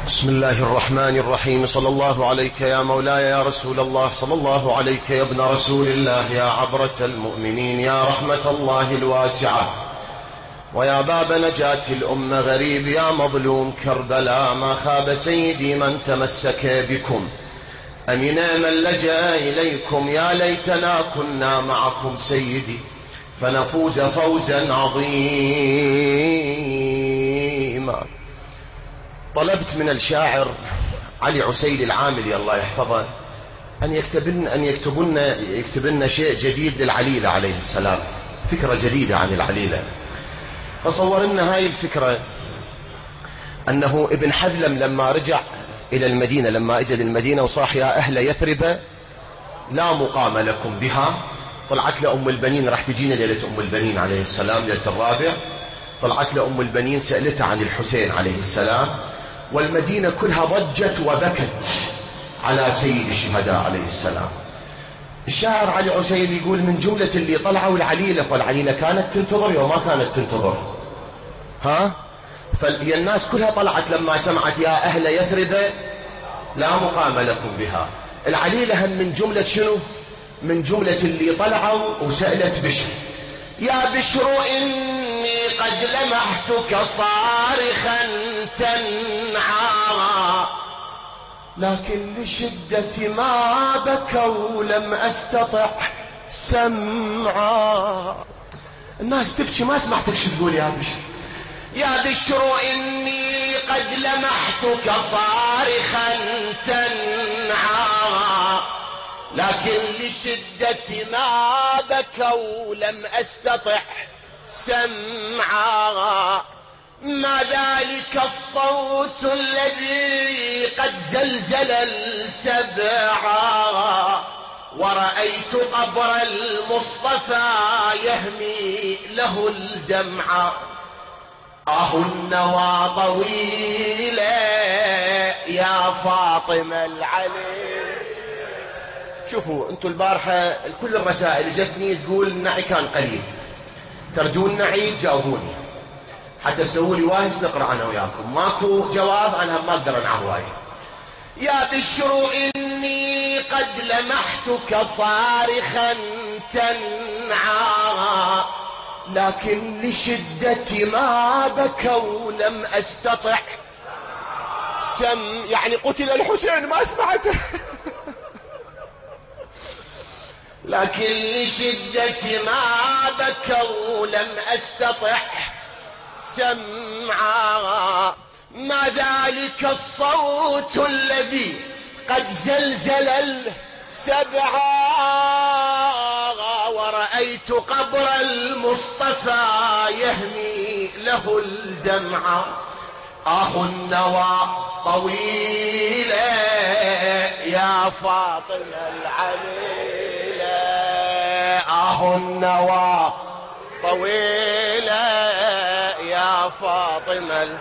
بسم الله الرحمن الرحيم. صلى الله عليك يا مولاي يا رسول الله، صلى الله عليك يا ابن رسول الله، يا عبرة المؤمنين، يا رحمة الله الواسعة، ويا باب نجاة الأمة، غريب يا مظلوم كربلاء، ما خاب سيدي من تمسك بكم، أمنا من لجأ إليكم، يا ليتنا كنا معكم سيدي فنفوز فوزا عظيما. طلبت من الشاعر علي عسيلي العاملي الله يحفظه أن يكتب لنا شيء جديد للعليلة عليه السلام، فكرة جديدة عن العليلة. فصور لنا هاي الفكرة أنه ابن حذلم لما رجع إلى المدينة، لما أجى للمدينة وصاح يا أهل يثرب لا مقام لكم بها، طلعت له أم البنين، راح تجينا ليلة أم البنين عليه السلام ليلة الرابع، طلعت له أم البنين سألتها عن الحسين عليه السلام، والمدينة كلها ضجت وبكت على سيد الشهداء عليه السلام. الشاعر علي عسيلي يقول من جملة اللي طلعوا العليلة، والعليلة كانت تنتظر وما كانت تنتظر، فالناس كلها طلعت لما سمعت يا أهل يثرب لا مقام لكم بها. العليلة هم من جملة شنو؟ من جملة اللي طلعوا وسألت بشر يا بشر إني قد لمحتك صارخا تنعى، لكن لشدة ما بكوا لم أستطع سمعا. الناس تبكي ما سمعتك شو تقول يا بشر. يا بشر إني قد لمحتك صارخا تنعى، لكن لشدة ما بكوا لم أستطع سمعا. ما ذلك الصوت الذي قد زلزل السبعا، ورأيت قبر المصطفى يهمي له الدمع. النوى طويلة يا فاطمة العلي. شوفوا انتوا البارحة كل الرسائل جتني تقول النعي كان قليل، تردون نعي جاوبوني حتى تسووا لي واهس نقرأ أنا وياكم، ماكو جواب أنا ما أقدر أنعه. يا بشر إني قد لمحتك صارخا تنعى، لكن لشدة ما بكوا لم أستطع يعني قتل الحسين ما سمعته لكن لشدة ما بكوا لم أستطع سمعا. ما ذلك الصوت الذي قد زلزل السبعا، ورأيت قبر المصطفى يهمي له الدمع. النوى طويلة يا فاطمة العليلة، النوى طويلة يا فاطمة.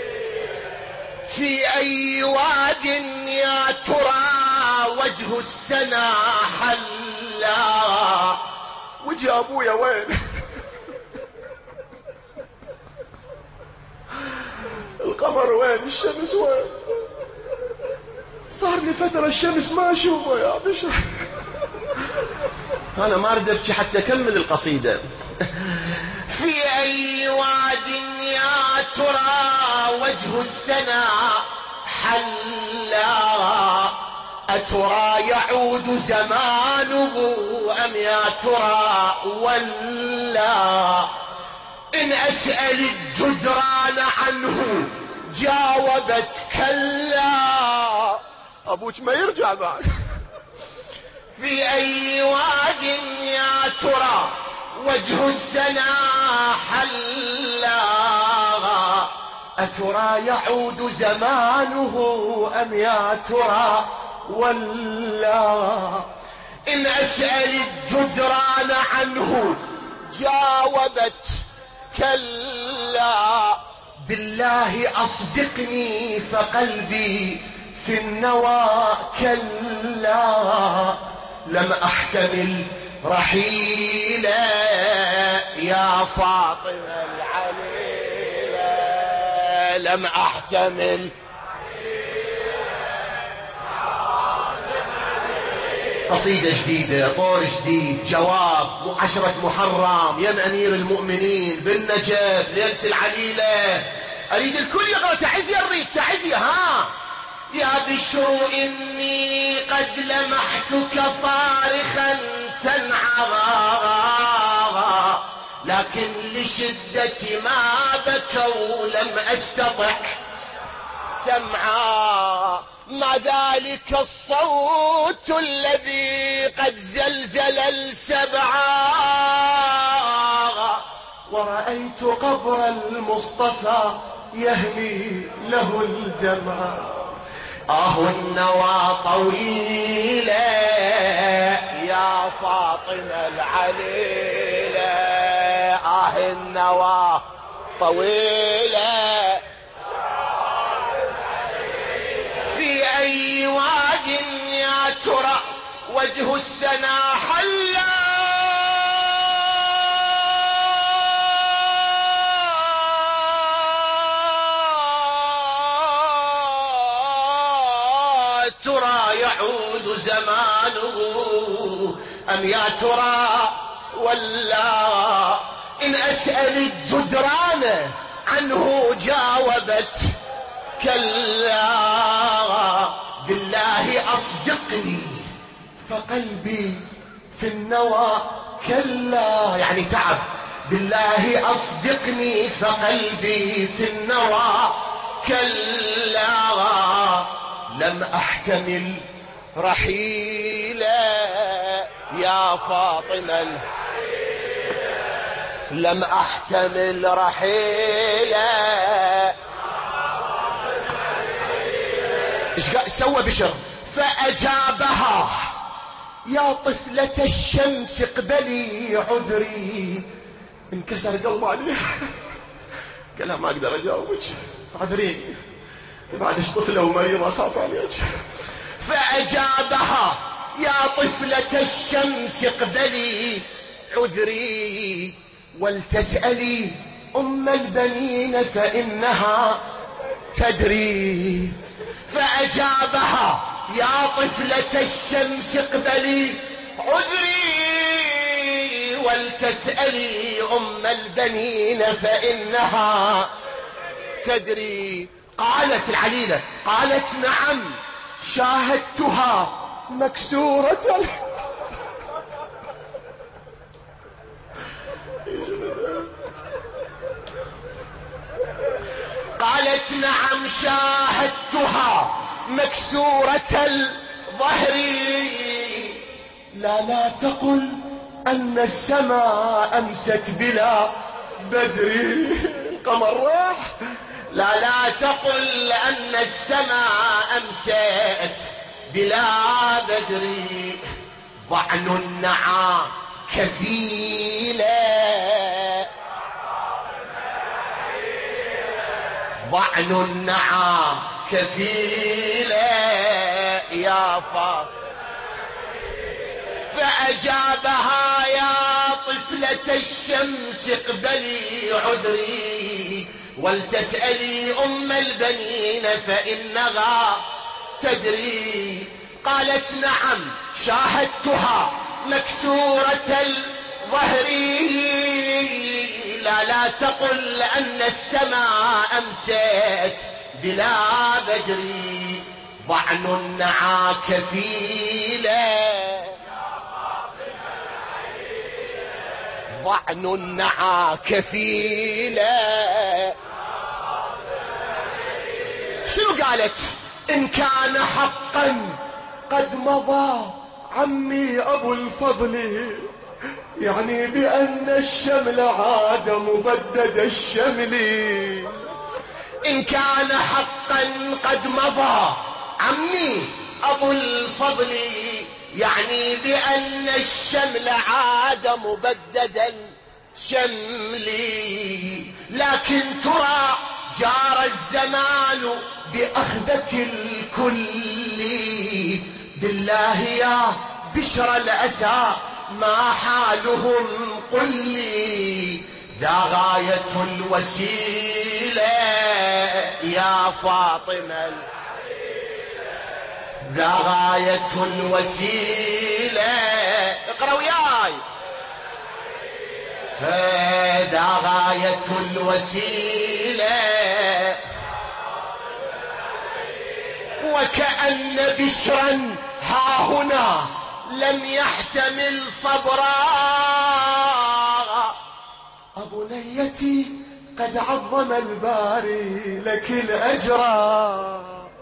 في أي واد يا ترى وجه السنا حلا، وجه أبويا وين؟ القمر وين؟ الشمس وين؟ صار لي فترة الشمس ما أشوفه يا بشر. أنا ما أريد أبكي حتى أكمل القصيدة. في أي واد يا ترى وجه السنا حلا، أترى يعود زمانه أم يا ترى ولا؟ إن أسأل الجدران عنه جاوبت كلا. أبوك ما يرجع بعد. في أي واد يا ترى وجه السنا حلا، أترى يعود زمانه أم يا ترى ولا؟ إن أسأل الجدران عنه جاوبت كلا. بالله أصدقني فقلبي في النوى كلا، لم أحتمل رحيلا يا فاطمة العليلة، لم أحتمل قصيدة جديدة، طور جديد، جواب 10 محرم، يم أمير المؤمنين بالنجف ليلة العليلة. أريد الكل يقرأ تعزية، أريد تعزية. ها يا بشر إني قد لمحتك صارخا تنعى، لكن لشدة ما بكوا لم أستطع سمعا. ما ذلك الصوت الذي قد زلزل السبعا، ورأيت قبر المصطفى يهمي له الدمع. النوى طويلة يا فاطمة العليلة، النوى طويلة في أي واد يا ترى وجه السنا حلا. ترى يعود زمانه أم يا ترى ولا؟ إن أسأل الجدران عنه جاوبت كلا. بالله أصدقني فقلبي في النوى كلا، يعني تعب. بالله أصدقني فقلبي في النوى كلا. لم أحتمل رحيلا يا فاطمة، لم أحتمل رحيلا. ايش سوى بشر؟ فأجابها يا طفلة الشمس اقبلي عذري. انكسر قلبي عليها، قال ما اقدر اجاوبك، عذريني بعدش طفلة ومريضة اخاف عليك. فأجابها يا طفلة الشمس اقبلي عذري، ولتسألي أم البنين فإنها تدري. فأجابها يا طفلة الشمس اقبلي عذري، ولتسألي أم البنين فإنها تدري. قالت العليلة، قالت نعم شاهدتها مكسورة. قالت نعم شاهدتها مكسورة الظهر. لا تقل أن السماء أمست بلا بدر. القمر راح. لا تقل أن السماء أمست بلا بدر. ضعن النعى كفيلة، ضعن النعى كفيلة يا فاطمة. فأجابها يا طفلة الشمس اقبلي عذري، ولتسألي أم البنين فإنها تدري. قالت نعم شاهدتها مكسورة الظهر. لا تقل أن السماء أمست بلا بدر. ضعن النعى كفيلة، ضعن النعى كفيلة. شنو قالت؟ إن كان حقا قد مضى عمي أبو الفضل، يعني بأن الشمل عاد مبدد الشمل. إن كان حقا قد مضى عمي أبو الفضل، يعني بأن الشمل عاد مبدد الشمل. لكن ترى جار الزمان بأخذة الكل. بالله يا بشر الأسى ما حالهم قل لي. ذا غاية الوسيلة يا فاطمة، ذا غاية الوسيلة. اقرأ وياي. ذا غاية الوسيلة وكأن بشرا ها هنا لم يحتمل صبرا. أبنيتي قد عظم الباري لك الأجرا.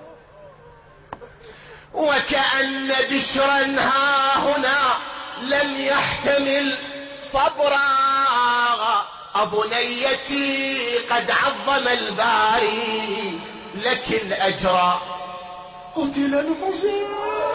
وكأن بشرا ها هنا لم يحتمل صبرا. أبنيتي قد عظم الباري لك الأجرا. قتل الحسين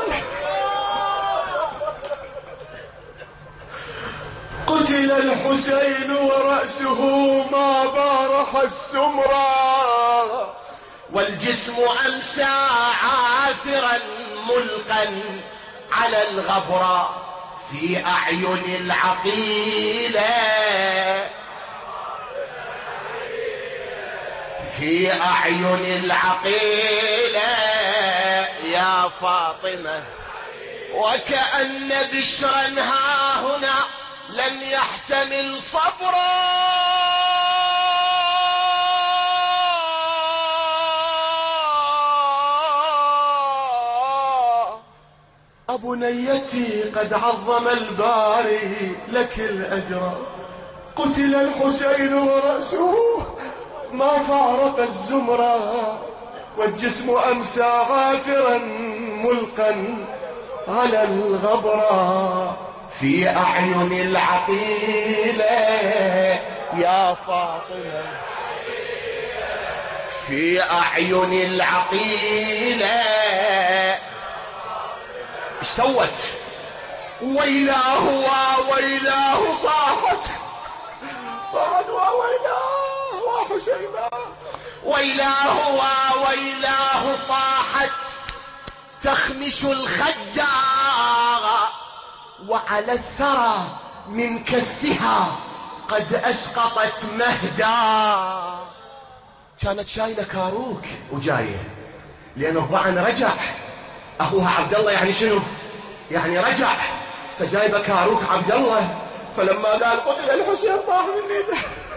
قتل الحسين ورأسه ما بارح السمرا. والجسم أمسى عاثرا ملقا على الغبرة في أعين العقيلة. في أعين العقيلة يا فاطمة. وكأن بشرا ها هنا لم يحتمل صبرا. أبنيتي قد عظم الباري لك الأجر. قتل الحسين ورأسه ما فارق الزمرة. والجسم أمسى عاثرا ملقا على الغبرة في أعين العقيلة يا فاطمة. في أعين العقيلة ايش سوت؟ ويلاه وويلاه صاحت وويلاه وحسينا. ويلاه وويلاه صاحت تخمش الخداع وعلى الثرى من كفها قد أسقطت مهدا. كانت شايلة كاروك وجاية لأن الضعن رجع. أخوها عبد الله يعني شنو؟ يعني رجع، فجايبة كاروك عبد الله. فلما قال قتل الحسين طاح من يده.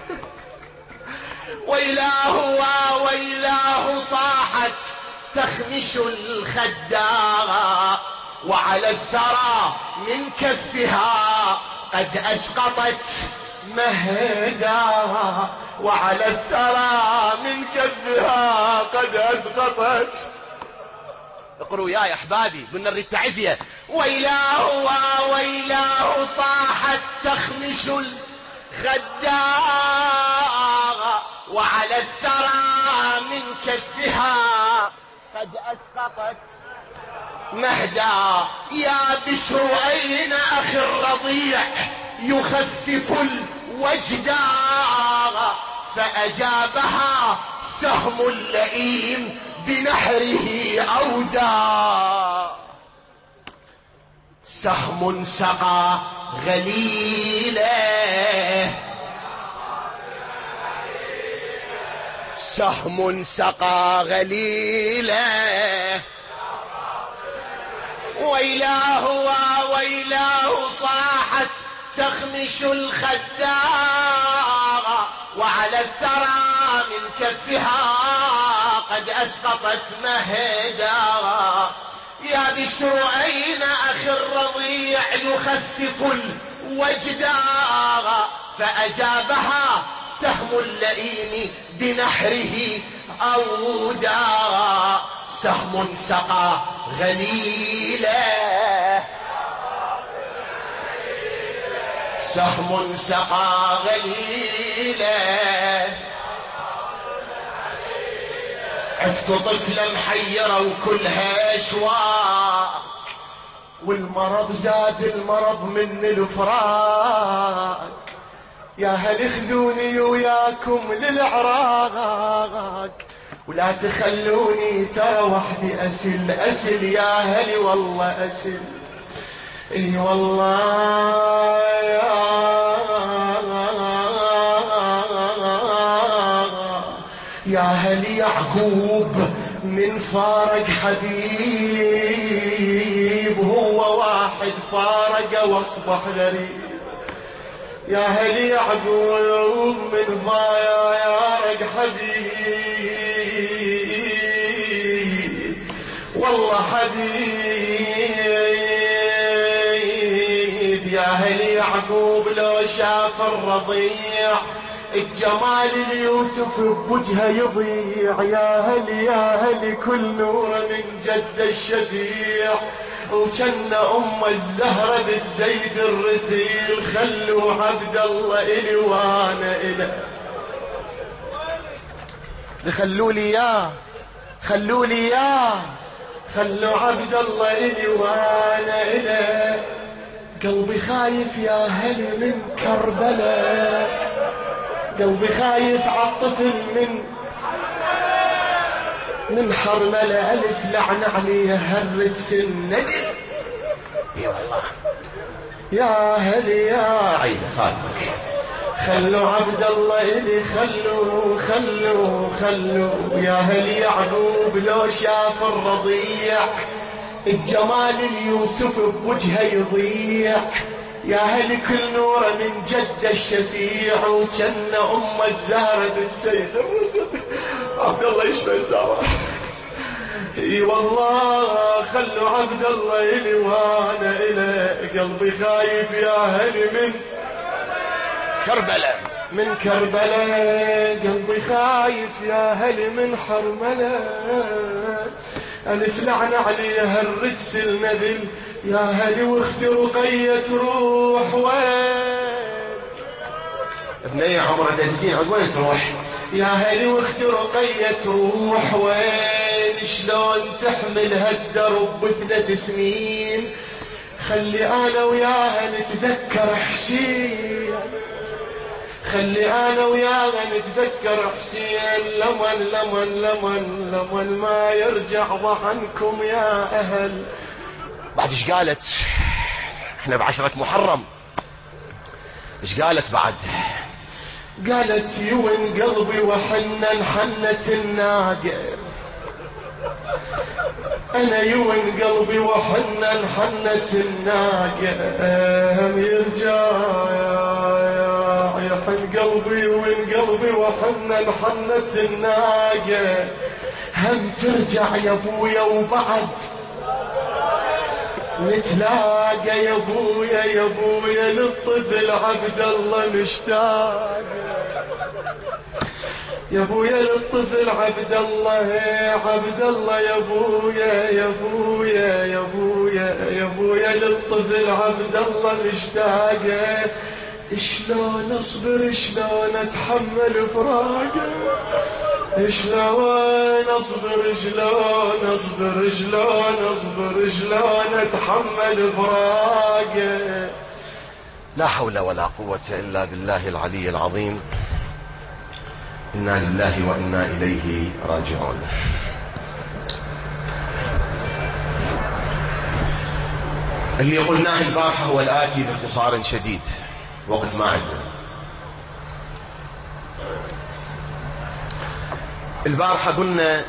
ويلاه وويلاه صاحت تخمش الخداع وعلى الثرى من كفها قد أسقطت مهدا. وعلى الثرى من كفها قد أسقطت. اقروا يا احبابي قلنا نريد تعزية. ويلاه وويلاه صاحت تخمش الخداع وعلى الثرى من كفها قد أسقطت مهدا. يا بشر أين أخي الرضيع يخفف الوجدا. فأجابها سهم اللئيم بنحره أودى. سهم سقى غليله. سهم سقى غليله. ويلاه وويلاه صاحت تخمش الخداع وعلى الثرى من كفها قد أسقطت مهدا. يا بشر أين أخي الرضيع يخفف الوجدا. فأجابها سهم اللئيم بنحره أودى. سهم سقى غليله. سهم سقى غليله. عفت طفلة محيرة وكلها أشواق والمرض زاد المرض من الفراق. يا هل خذوني وياكم للعراق ولا تخلوني ترى وحدي أسل يا هل والله أسل. اي والله يا هل يعقوب من فارق حبيب هو واحد فارق واصبح غريب. يا هل يعقوب من فارق حبيب والله حبيب. يا هل يعقوب لو شاف الرضيع الجمال ليوسف بوجهه يضيع. يا هل كل نور من جد الشفيع وجن أم الزهرة بنت زيد الرسيل. خلوا عبد الله إلي وانا إله. خلوا لي يا خلوا عبد الله إلي وانا إله. قلبي خايف يا هل من كربلاء. قلبي خايف عالطفل من حرملة. ألف لعنة عليه هرت سنة. اي والله يا هل يا عيدة خادمك. خلوا عبد الله إلي خلوا يا هل يعقوب لو شاف الرضيع الجمال اليوسف بوجهه يضيع. يا هل كل نوره من جد الشفيع وجن أم الزهرة بنت سيد الرسل. عبد الله يشفى الزهرة. اي والله خلوا عبد الله إلي وانا إلى. قلبي خايف يا هل من كربلاء. قلبي خايف يا هل من حرملة. ألف لعنة عليها الرجس النذل. يا هل واخت رقية تروح وين؟ ابنية عمرها 3 سنين وين تروح؟ يا هل واخت رقية تروح وين؟ شلون تحمل هالدرب ب3 سنين؟ خلي أنا وياها نتذكر حسين. خلي أنا وياها نتذكر حسين. لمن ما يرجع ضحنكم يا أهل. بعد ايش قالت؟ احنا ب10 محرم. ايش قالت بعد؟ قالت يون قلبي وحنن حنة الناقة. انا يون قلبي وحنن حنة الناقة. هم يرجع يحن قلبي وين قلبي وحنن حنة الناقة. هم ترجع يا ابويا وبعد نتلاقى يا ابويا للطفل عبد الله مشتاق. يا ابويا للطفل عبد الله يا ابويا للطفل عبد الله مشتاق. شلون اصبر شلون اتحمل فراقه. شلون اصبر اتحمل فراقه. لا حول ولا قوة الا بالله العلي العظيم. انا لله وانا اليه راجعون. اللي قلناه البارحة هو الآتي باختصار شديد، وقت ما عندنا. البارحة قلنا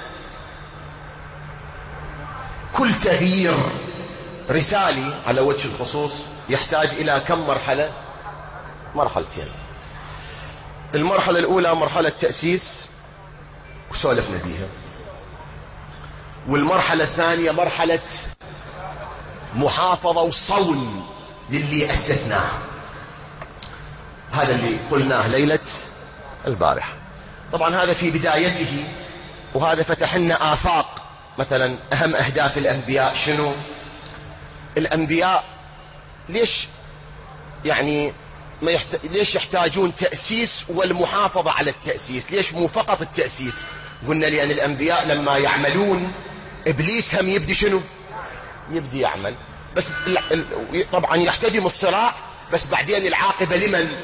كل تغيير رسالي على وجه الخصوص يحتاج إلى كم مرحلة؟ مرحلتين. المرحلة الأولى مرحلة تأسيس وسولفنا بيها، والمرحلة الثانية مرحلة محافظة وصون للي أسسناه. هذا اللي قلناه ليلة البارحة. طبعا هذا في بدايته، وهذا فتح لنا آفاق. مثلا أهم أهداف الأنبياء شنو؟ الأنبياء ليش يعني ليش يحتاجون تأسيس والمحافظة على التأسيس؟ ليش مو فقط التأسيس؟ قلنا لأن الأنبياء لما يعملون إبليس هم يبدي شنو؟ يبدي يعمل، بس طبعا يحتدم الصراع، بس بعدين العاقبة لمن؟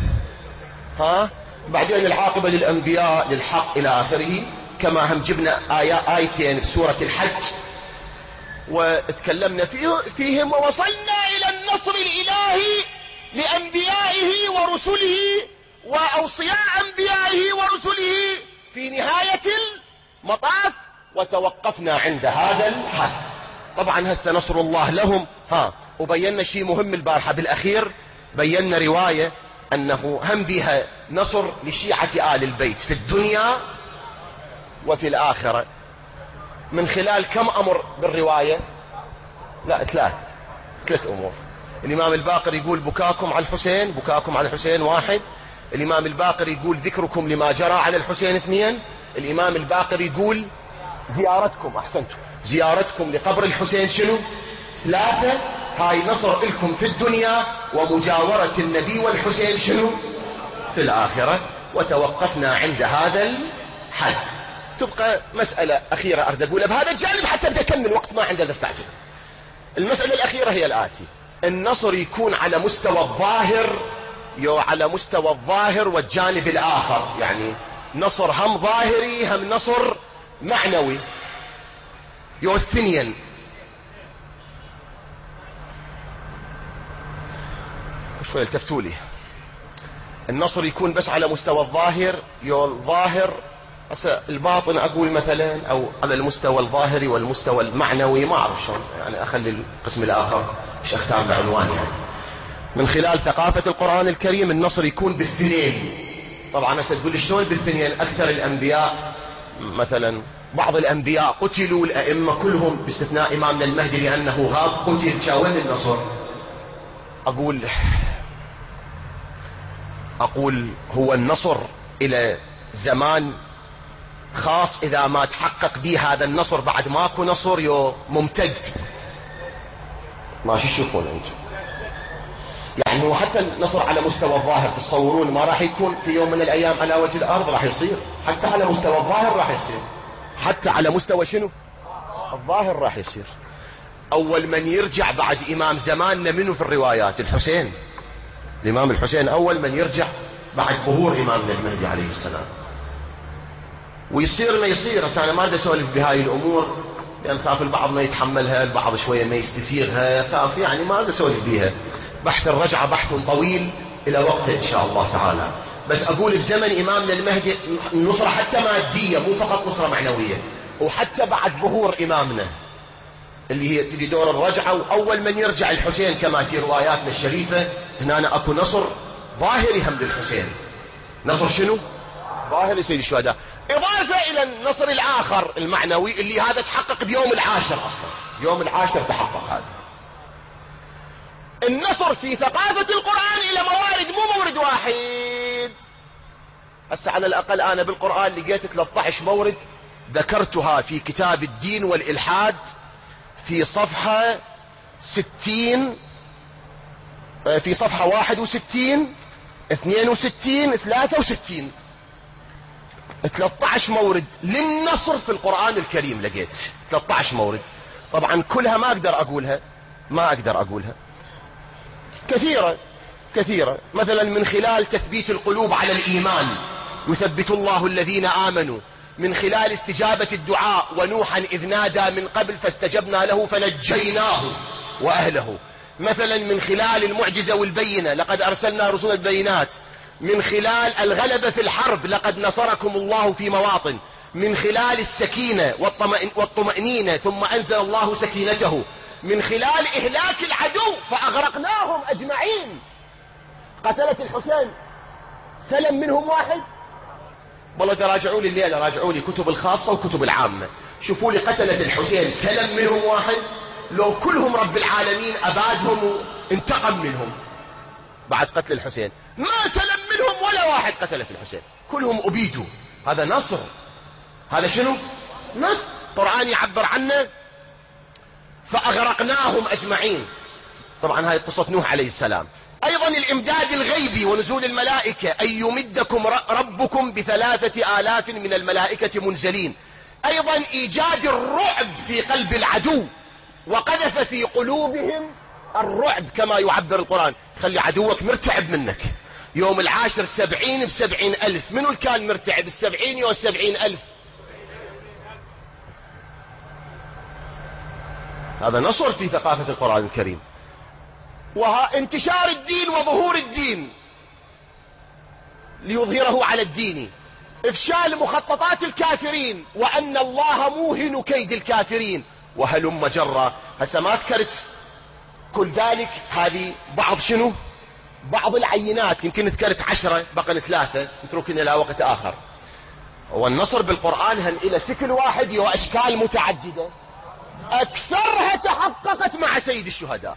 بعدين العاقبة للأنبياء للحق إلى آخره. كما هم جبنا آيتين بسورة الحج واتكلمنا فيهم. ووصلنا إلى النصر الإلهي لأنبيائه ورسله وأوصياء أنبيائه ورسله في نهاية المطاف، وتوقفنا عند هذا الحد. طبعا هسه نصر الله لهم وبينا شيء مهم البارحة بالأخير، بينا رواية أنه هم بها نصر لشيعة آل البيت في الدنيا وفي الآخرة. من خلال كم أمر بالرواية؟ لا، ثلاث أمور. الإمام الباقر يقول بكاكم على الحسين، بكاكم على الحسين 1. الإمام الباقر يقول ذكركم لما جرى على الحسين 2. الإمام الباقر يقول زيارتكم، أحسنتم، زيارتكم لقبر الحسين شنو؟ 3. هاي نصر لكم في الدنيا ومجاورة النبي والحسين شنو؟ في الآخرة. وتوقفنا عند هذا الحد. تبقى مسألة أخيرة أريد أقولها بهذا الجانب حتى أبدأ أكمل، وقت ما عندنا نستعجل. المسألة الأخيرة هي الآتي: النصر يكون على مستوى الظاهر على مستوى الظاهر والجانب الآخر، يعني نصر هم ظاهري هم نصر معنوي، الثنين. شوي التفتوا لي. النصر يكون بس على مستوى الظاهر، الظاهر الباطن أقول مثلا، أو على المستوى الظاهري والمستوى المعنوي، ما أعرف شلون يعني أخلي القسم الآخر إيش أختار بعنوان يعني. من خلال ثقافة القرآن الكريم النصر يكون بالثنين. طبعا تقول لي شلون بالثنين؟ أكثر الأنبياء مثلا، بعض الأنبياء قتلوا، الأئمة كلهم باستثناء إمامنا المهدي لأنه غاب قتل. شاول النصر؟ أقول هو النصر إلى زمان خاص، إذا ما تحقق به هذا النصر بعد ماكو نصر ممتد. ماشي تشوفون أنتم يعني هو حتى النصر على مستوى الظاهر تصورون ما راح يكون في يوم من الأيام على وجه الأرض؟ راح يصير حتى على مستوى الظاهر، راح يصير حتى على مستوى شنو؟ الظاهر راح يصير. أول من يرجع بعد إمام زماننا منه في الروايات؟ الحسين. الإمام الحسين أول من يرجع بعد ظهور إمامنا المهدي عليه السلام. ويصير ما يصير. أنا ما أريد أسولف بهاي الأمور لأن خاف البعض ما يتحملها، البعض شوية ما يستسيغها، خاف يعني ما أريد أسولف بيها. بحث الرجعة بحث طويل إلى وقته إن شاء الله تعالى. بس أقول بزمن إمامنا المهدي النصرة حتى مادية، مو فقط نصرة معنوية، وحتى بعد ظهور إمامنا اللي هي تجي دور الرجعة، وأول من يرجع الحسين كما في رواياتنا الشريفة. هنا أكو نصر ظاهري هم للحسين. نصر شنو؟ ظاهري سيد الشهداء، إضافة إلى النصر الآخر المعنوي اللي هذا تحقق بيوم العاشر. أصلا يوم العاشر تحقق هذا النصر في ثقافة القرآن إلى موارد، مو مورد واحد. هسه على الأقل أنا بالقرآن لقيت 13 مورد ذكرتها في كتاب الدين والإلحاد في صفحة 60، في صفحة 61 62 63 13 مورد للنصر في القرآن الكريم. لقيت 13 مورد. طبعا كلها ما أقدر أقولها، كثيرة. مثلا من خلال تثبيت القلوب على الإيمان، يثبت الله الذين آمنوا. من خلال استجابة الدعاء، ونوحا إذ نادى من قبل فاستجبنا له فنجيناه وأهله. مثلا من خلال المعجزة والبينة، لقد أرسلنا رسل البينات. من خلال الغلبة في الحرب، لقد نصركم الله في مواطن. من خلال السكينة والطمأنينة، ثم أنزل الله سكينته. من خلال إهلاك العدو فأغرقناهم أجمعين. قتلة الحسين سلم منهم واحد؟ والله تراجعوا لي الليلة، راجعوا لي كتب الخاصة وكتب العامة، شوفوا لي قتلة الحسين سلم منهم واحد؟ لو كلهم رب العالمين أبادهم وانتقم منهم بعد قتل الحسين، ما سلم منهم ولا واحد. قتلة الحسين كلهم أبيدوا. هذا نصر. هذا شنو؟ نصر. القرآن يعبر عنه فأغرقناهم أجمعين. طبعا هاي قصة نوح عليه السلام. أيضا الإمداد الغيبي ونزول الملائكة، أن يمدكم ربكم ب3,000 من الملائكة منزلين. أيضا إيجاد الرعب في قلب العدو، وقذف في قلوبهم الرعب كما يعبر القرآن. خلي عدوك مرتعب منك. يوم العاشر 70 ب70,000. منو اللي كان مرتعب 70 يوم 70,000؟ هذا نصر في ثقافة القرآن الكريم. وانتشار الدين وظهور الدين ليظهره على الدين. إفشال مخططات الكافرين، وأن الله موهن كيد الكافرين، وهلم جرا. هسه ما ذكرت كل ذلك، هذه بعض شنو؟ بعض العينات، يمكن ذكرت 10 بقى 3 نتركنا إلى وقت آخر. والنصر بالقرآن هم إلى شكل واحد وأشكال متعددة، أكثرها تحققت مع سيد الشهداء،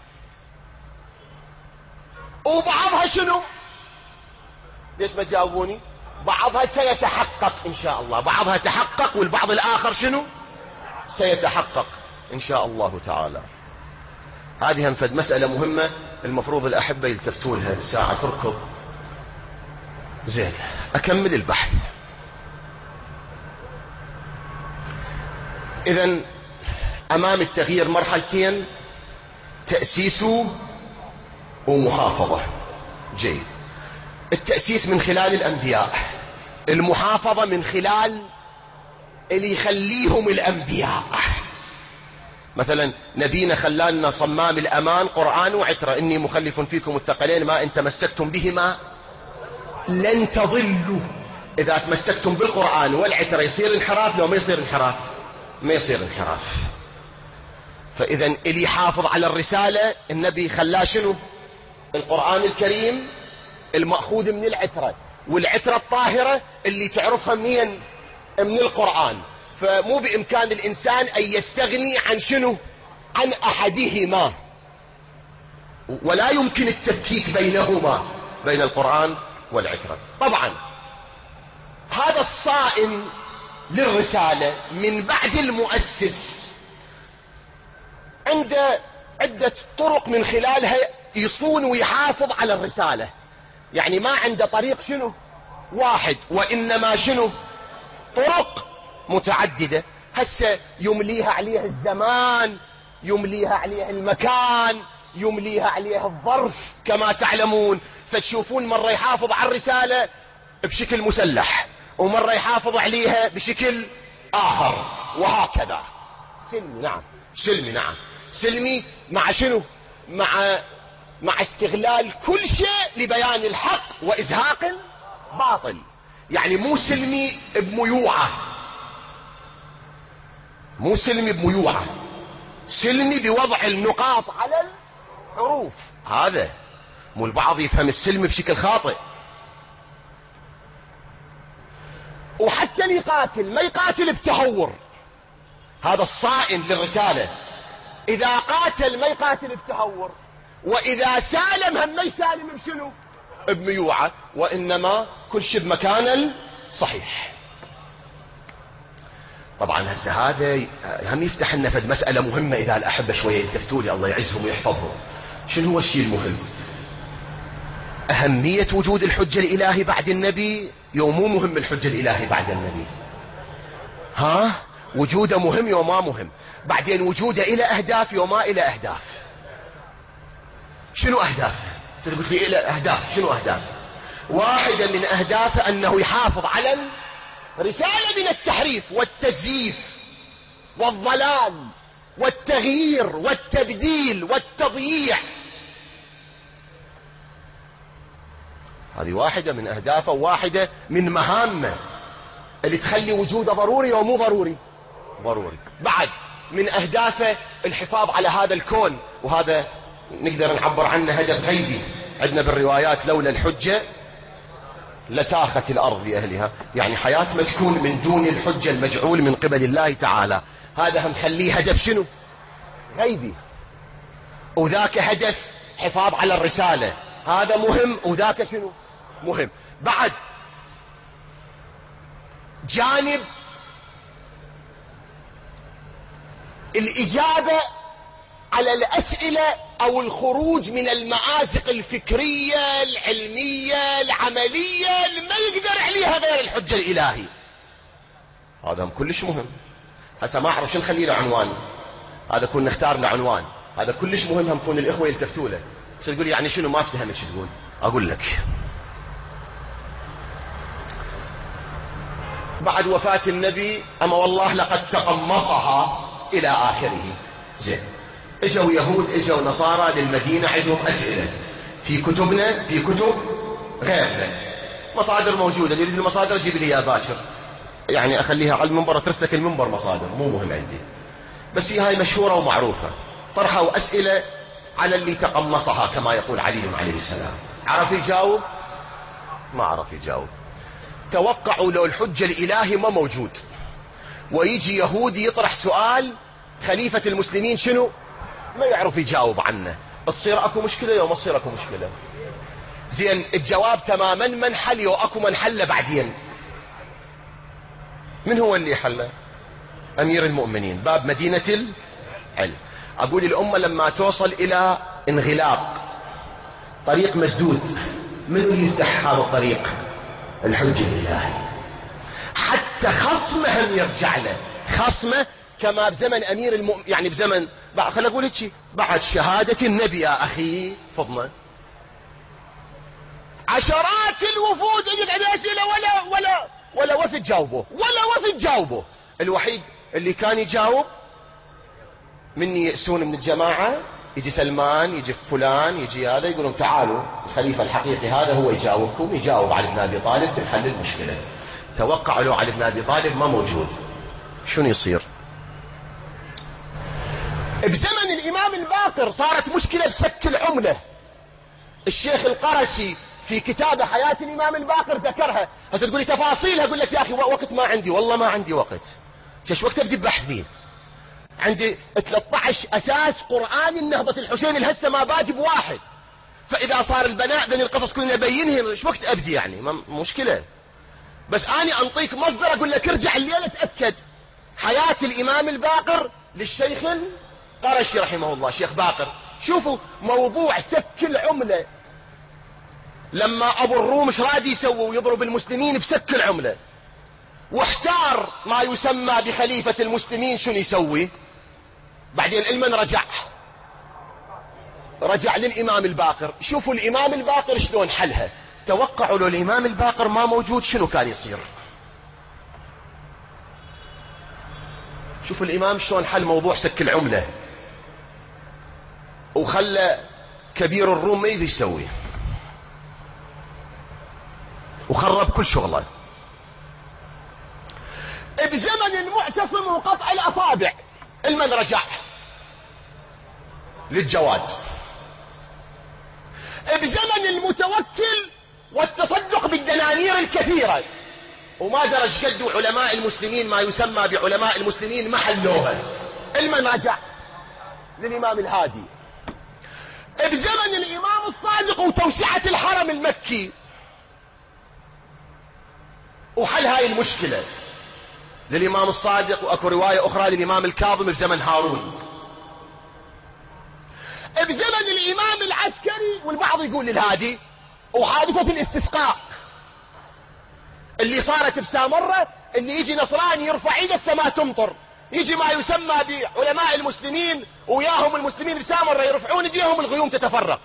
وبعضها شنو؟ ليش ما تجاوبوني؟ بعضها سيتحقق إن شاء الله، بعضها تحقق والبعض الآخر شنو؟ سيتحقق إن شاء الله تعالى. هذه هم فد مسألة مهمة المفروض الأحبة يلتفتوا لها، الساعة تركض. زين، أكمل البحث. إذن أمام التغيير مرحلتين: تأسيس ومحافظة. جيد. التأسيس من خلال الأنبياء، المحافظة من خلال اللي يخليهم الأنبياء. مثلا نبينا خلالنا صمام الأمان قرآن وعترة: إني مخلف فيكم الثقلين ما إن تمسكتم بهما لن تضلوا. إذا تمسكتم بالقرآن والعترة يصير انحراف؟ لو ما يصير انحراف، ما يصير انحراف. فإذا اللي يحافظ على الرسالة النبي خلاه شنو؟ القرآن الكريم المأخوذ من العترة، والعترة الطاهرة اللي تعرفها منين؟ من القرآن. فمو بإمكان الإنسان أن يستغني عن شنو؟ عن أحدهما، ولا يمكن التفكيك بينهما، بين القرآن والعترة. طبعا هذا الصائن للرسالة من بعد المؤسس عنده عدة طرق من خلالها يصون ويحافظ على الرسالة. يعني ما عنده طريق شنو واحد، وإنما شنو طرق متعددة. هسه يمليها عليها الزمان، يمليها عليها المكان، يمليها عليها الظرف كما تعلمون. فتشوفون مرة يحافظ على الرسالة بشكل مسلح، ومرة يحافظ عليها بشكل آخر، وهكذا. سلمي نعم، سلمي نعم، سلمي مع شنو؟ مع استغلال كل شيء لبيان الحق وإزهاق الباطل. يعني مو سلمي بميوعة، مو سلمي بميوعة، سلمي بوضع النقاط على الحروف. هذا مو البعض يفهم السلم بشكل خاطئ. وحتى اللي يقاتل ما يقاتل بتهور، هذا الصائن للرسالة. إذا قاتل ما يقاتل بتهور، وإذا سالم هم ما يسالم بشنو؟ بميوعة، وإنما كل شيء بمكان الصحيح. طبعا هسه هذا هم يفتح لنا فد مسألة مهمة إذا الأحبة شوية يلتفتوا لي، الله يعزهم ويحفظهم. شنو هو الشيء المهم؟ أهمية وجود الحجة الإلهي بعد النبي، يوم مو مهم الحجة الإلهي بعد النبي؟ ها؟ وجوده مهم يوم ما مهم. بعدين وجوده إلى أهداف يوم ما إلى أهداف. شنو أهدافه؟ تقول لي إلى أهداف، شنو أهداف؟ واحدة من أهدافه أنه يحافظ على الرسالة من التحريف والتزييف والضلال والتغيير والتبديل والتضييع. هذه واحدة من أهدافه، واحدة من مهامه اللي تخلي وجوده ضروري أو مو ضروري؟ ضروري. بعد من أهدافه الحفاظ على هذا الكون، وهذا نقدر نعبر عنه هدف غيبي. عندنا بالروايات: لولا الحجة لساخت الأرض بأهلها. يعني حياة ما تكون من دون الحجة المجعول من قبل الله تعالى. هذا هم خليه هدف شنو؟ غيبي. وذاك هدف حفاظ على الرسالة، هذا مهم، وذاك شنو؟ مهم. بعد جانب الإجابة على الأسئلة أو الخروج من المآزق الفكرية العلمية العملية اللي ما يقدر عليها غير الحجة الإلهي. هذا كلش مهم. هسه ما أعرف شو نخلي له عنوان، هذا كون نختار له عنوان، هذا كلش مهم. هم كون الإخوة يلتفتوا له. بس تقول يعني شنو؟ ما افتهمت شو تقول. أقول لك: بعد وفاة النبي أما والله لقد تقمصها إلى آخره. زين، اجوا يهود، اجوا نصارى للمدينة، عندهم أسئلة في كتبنا، في كتب غيرنا، مصادر موجودة، اللي يريد المصادر يجيب لي إياها باكر، يعني أخليها على المنبر، أترسلك المنبر مصادر، مو مهم عندي، بس هي هاي مشهورة ومعروفة. طرحوا أسئلة على اللي تقمصها كما يقول علي عليه السلام. عرف يجاوب؟ ما عرف يجاوب. توقعوا لو الحجة الإلهي ما موجود ويجي يهودي يطرح سؤال خليفة المسلمين شنو؟ ما يعرف يجاوب عنه، تصير اكو مشكلة يوم ما تصير اكو مشكلة. زين الجواب تماما من حل يو اكو من حل بعدين. من هو اللي حله؟ امير المؤمنين، باب مدينة العلم. اقول الامة لما توصل الى انغلاق، طريق مسدود، من اللي يفتح هذا الطريق؟ الحجة الإلهي. حتى خصمه هم يرجع له، خصمه كما بزمن أمير المؤمن، يعني بزمن خل أقول هيك، بعد شهادة النبي يا أخي فضنا عشرات الوفود يقعد أسئلة ولا وفد جاوبه، ولا وفد جاوبه. الوحيد اللي كان يجاوب مني يأسون من الجماعة، يجي سلمان، يجي فلان، يجي هذا، يقولون تعالوا الخليفة الحقيقي هذا هو يجاوبكم، يجاوب علي بن أبي طالب تنحل المشكلة. توقعوا لو علي بن أبي طالب ما موجود شنو يصير؟ بزمن الإمام الباقر صارت مشكلة بسك العملة. الشيخ القرشي في كتابه حياة الإمام الباقر ذكرها. هسه تقول لي تفاصيلها، أقول لك يا أخي وقت ما عندي، والله ما عندي وقت. ايش وقت أبدي ببحث فيه؟ عندي 13 أساس قرآني النهضة الحسين الهسه ما بادي بواحد، فإذا صار البناء بين القصص كلنا بينهم ايش وقت أبدي؟ يعني مشكلة. بس أنا أنطيك مصدر أقول لك ارجع الليلة تأكد. حياة الإمام الباقر للشيخ القرشي رحمه الله، شيخ باقر. شوفوا موضوع سك العملة، لما أبو الروم ايش راد يسوي؟ ويضرب المسلمين بسك العملة، واحتار ما يسمى بخليفة المسلمين شنو يسوي. بعدين المن رجع للإمام الباقر. شوفوا الإمام الباقر شلون حلها. توقعوا لو الإمام الباقر ما موجود شنو كان يصير. شوفوا الإمام شلون حل موضوع سك العملة، وخلى كبير الروم ما يدري يسوي، وخرب كل شغله. بزمن المعتصم وقطع الأصابع المن رجع للجواد. بزمن المتوكل والتصدق بالدنانير الكثيرة، وما درج قد علماء المسلمين ما يسمى بعلماء المسلمين ما حلوها، المن رجع للإمام الهادي. بزمن الإمام الصادق وتوسعة الحرم المكي وحل هاي المشكلة للإمام الصادق، وأكو رواية أخرى للإمام الكاظم بزمن هارون. بزمن الإمام العسكري والبعض يقول للهادي، وحادثة الاستسقاء اللي صارت بسامرة، اللي يجي نصراني يرفع ايده السماء تمطر، يجي ما يسمى بعلماء المسلمين وياهم المسلمين بسامرة يرفعون ايديهم الغيوم تتفرق،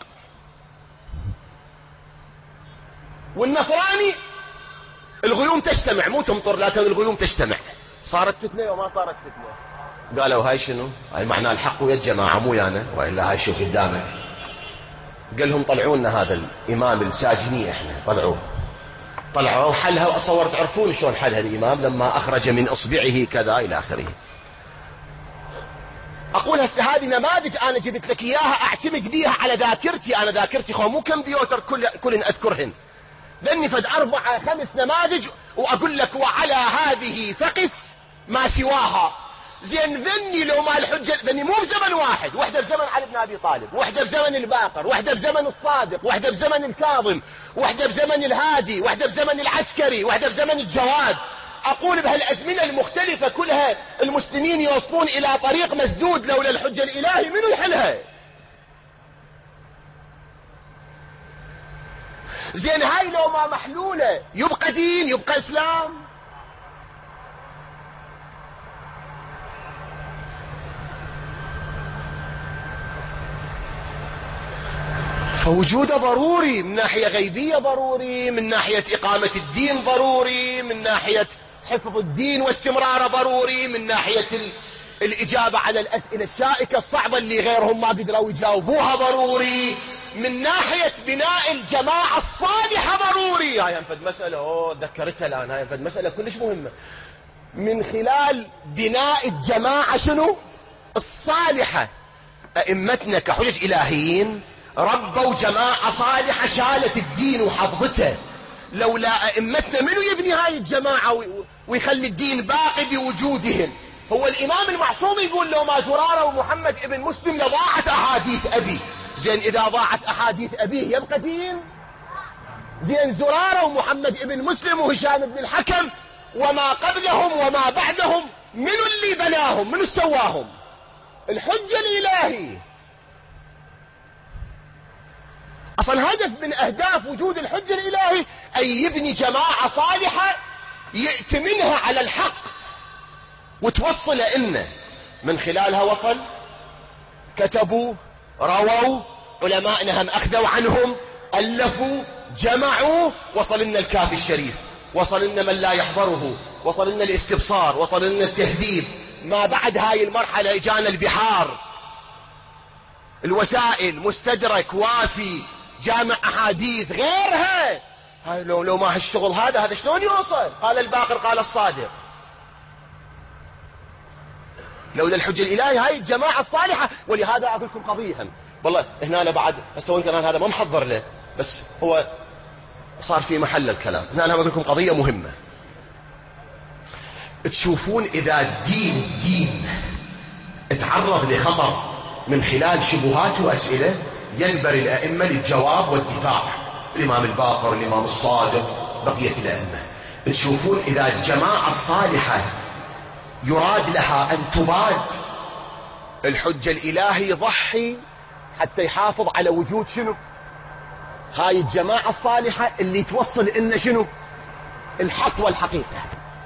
والنصراني الغيوم تجتمع مو تمطر لكن الغيوم تجتمع. صارت فتنة وما صارت فتنة. قالوا هاي شنو؟ هاي معناه الحق ويا الجماعة مو يانا، وإلا هاي شوف قدامك. قال لهم طلعوا لنا هذا الإمام الساجني، احنا طلعوا وحلها، وأصور تعرفون شلون حلها الإمام لما أخرج من إصبعه كذا إلى آخره. أقول هسه هذه نماذج أنا جبت لك إياها أعتمد بيها على ذاكرتي. أنا ذاكرتي خو مو كمبيوتر كل أذكرهن، لأني فد 4 5 نماذج وأقول لك وعلى هذه فقس ما سواها. زين ذني لو ما الحجة، ذني مو بزمن واحد، وحدة بزمن علي بن أبي طالب، وحدة بزمن الباقر، وحدة بزمن الصادق، وحدة بزمن الكاظم، وحدة بزمن الهادي، وحدة بزمن العسكري، وحدة بزمن الجواد. أقول بهالأزمنة المختلفة كلها المسلمين يوصلون إلى طريق مسدود لولا الحجة الإلهي منو يحلها؟ زين هاي لو ما محلولة يبقى دين، يبقى إسلام. فوجوده ضروري من ناحية غيبية، ضروري من ناحية إقامة الدين، ضروري من ناحية حفظ الدين واستمراره، ضروري من ناحية الإجابة على الأسئلة الشائكة الصعبة اللي غيرهم ما قدروا يجاوبوها، ضروري من ناحية بناء الجماعة الصالحة ضروري. هاي انفد مسألة ذكرتها الآن، هاي انفد مسألة كلش مهمة. من خلال بناء الجماعة شنو الصالحة. أئمتنا كحجج إلهيين ربوا جماعة صالحة شالت الدين وحفظته. لولا أئمتنا منو يبني هاي الجماعة ويخلي الدين باقي بوجودهم؟ هو الإمام المعصوم يقول لو ما زرارة ومحمد ابن مسلم لضاعت أحاديث أبي. زين إذا ضاعت أحاديث أبيه يبقى دين؟ زين زرارة ومحمد ابن مسلم وهشام بن الحكم وما قبلهم وما بعدهم منو اللي بناهم؟ منو سواهم؟ الحجة الإلهي. أصلا هدف من أهداف وجود الحجة الإلهي أن يبني جماعة صالحة يأتمنها على الحق وتوصل إنه من خلالها وصل، كتبوا، رووا، علماءنا هم أخذوا عنهم، ألفوا، جمعوا، وصل لنا الكافي الشريف، وصل لنا من لا يحضره، وصل لنا الاستبصار، وصل لنا التهذيب. ما بعد هاي المرحلة إجانا البحار، الوسائل، مستدرك، وافي، جامع أحاديث، غيرها. هاي لو ما هالشغل هذا شلون يوصل؟ قال الباقر قال الصادق. لولا الحجة الإلهي هاي الجماعة الصالحة. ولهذا أقول لكم قضية هم والله هنا بعد هسه وإن كان هذا ما محضر له بس هو صار في محل الكلام. هنا أنا بقول لكم قضية مهمة. تشوفون إذا الدين اتعرض لخطر من خلال شبهات وأسئلة ينبغي الأئمة للجواب والدفاع. الإمام الباقر، الإمام الصادق، بقية الأئمة. تشوفون إذا الجماعة الصالحة يراد لها أن تباد، الحجة الإلهي يضحي حتى يحافظ على وجود شنو؟ هاي الجماعة الصالحة اللي توصل إن شنو؟ الحق والحقيقة.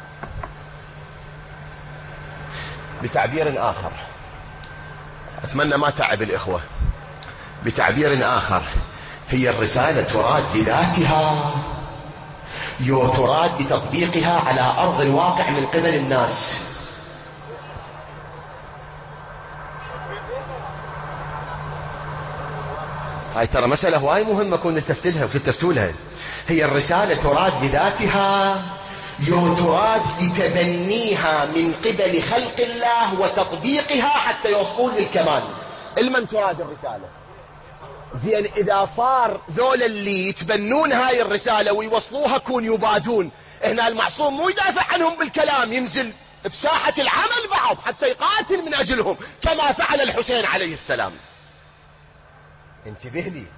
بتعبير آخر أتمنى ما تعب الإخوة، بتعبير آخر هي الرسالة تراد لذاتها تراد لتطبيقها على أرض الواقع من قبل الناس. هاي ترى مسألة هواي مهمة كون نلتفتلها وتلتفتوا لها. هي الرسالة تراد لذاتها تراد لتبنيها من قبل خلق الله وتطبيقها حتى يوصلون للكمال. المن تراد الرسالة؟ زين إذا صار ذول اللي يتبنون هاي الرسالة ويوصلوها كون يبادون، هنا المعصوم مو يدافع عنهم بالكلام، ينزل بساحة العمل بعض حتى يقاتل من أجلهم كما فعل الحسين عليه السلام. انتبه لي.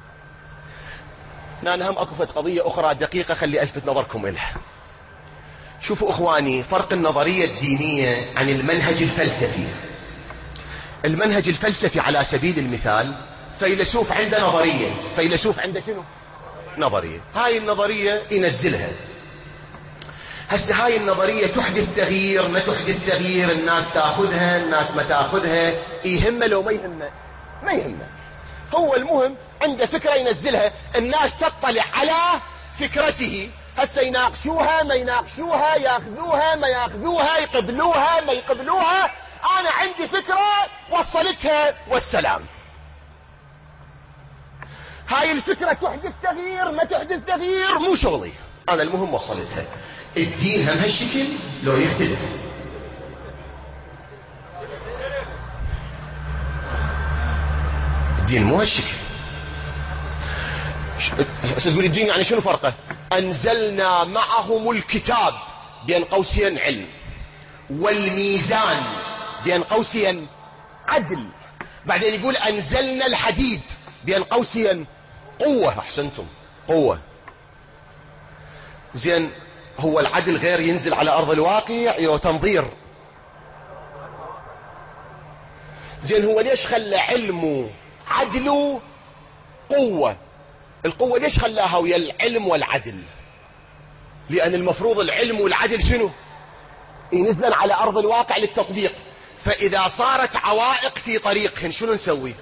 أنا هم أكو قضية أخرى دقيقة خلي ألفت نظركم إلها. شوفوا إخواني فرق النظرية الدينية عن المنهج الفلسفي. المنهج الفلسفي على سبيل المثال فيلسوف عنده نظرية، فيلسوف عنده شنو؟ نظرية. هاي النظرية ينزلها. هسه هاي النظرية تحدث تغيير ما تحدث تغيير، الناس تأخذها الناس ما تأخذها، يهمه لو ما يهمه ما يهمه. هو المهم عنده فكرة ينزلها، الناس تطلع على فكرته. هسه يناقشوها ما يناقشوها، ياخذوها ما ياخذوها، يقبلوها ما يقبلوها. أنا عندي فكرة وصلتها والسلام. هاي الفكرة تحدث تغيير ما تحدث تغيير مو شغلي، أنا المهم وصلتها. الدين هم هالشكل لو يختلف. الدين مو هالشكل. تقول الدين يعني شنو فرقه؟ أنزلنا معهم الكتاب بين قوسين علم، والميزان بين قوسين عدل. بعدين يقول أنزلنا الحديد بين قوسين قوة. أحسنتم، قوة. زين هو العدل غير ينزل على أرض الواقع تنظير. زين هو ليش خلى علمه عدله قوة؟ القوة ليش خلاها ويا العلم والعدل؟ لأن المفروض العلم والعدل شنو؟ ينزلن على أرض الواقع للتطبيق. فإذا صارت عوائق في طريقهن شنو نسوي؟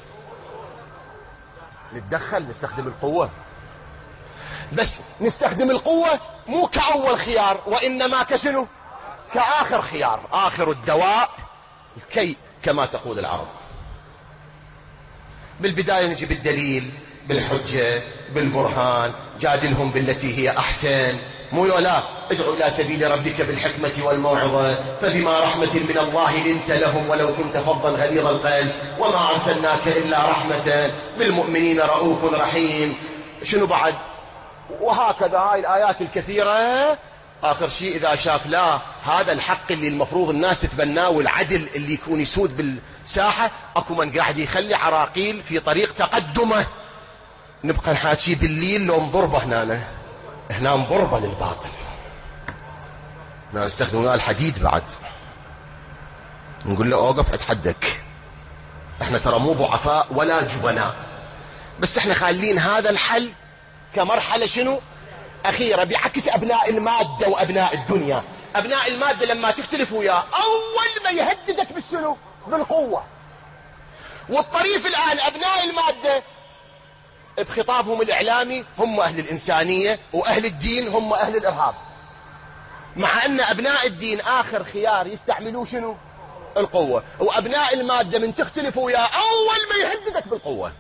نتدخل، نستخدم القوة. بس نستخدم القوة مو كأول خيار، وإنما كشنو؟ كآخر خيار. آخر الدواء الكي كما تقول العرب. بالبداية نجيب الدليل، بالحجة بالبرهان، جادلهم بالتي هي أحسن، مو لا ادعو إلى سبيل ربك بالحكمة والموعظة، فبما رحمة من الله لنت لهم ولو كنت فظا غليظ القلب وما أرسلناك إلا رحمة بالمؤمنين رؤوف رحيم. شنو بعد؟ وهكذا هاي الآيات الكثيرة. آخر شيء إذا شاف لا هذا الحق اللي المفروض الناس تتبناه والعدل اللي يكون يسود بالساحة، أكو من قاعد يخلي عراقيل في طريق تقدمه، نبقى نحاكي بالليل لو مضربة هنا مضربة للباطل، نستخدمون الحديد بعد، نقول له أوقف أتحدك، احنا ترى مو ضعفاء ولا جبناء، بس احنا خالين هذا الحل كمرحلة شنو أخيرة، بعكس أبناء المادة وأبناء الدنيا. أبناء المادة لما تختلف وياه أول ما يهددك بالشنو؟ بالقوة. والطريف الآن أبناء المادة بخطابهم الإعلامي هم أهل الإنسانية، وأهل الدين هم أهل الإرهاب، مع أن أبناء الدين آخر خيار يستعملوا شنو؟ القوة. وأبناء المادة من تختلف وياه أول ما يهددك بالقوة.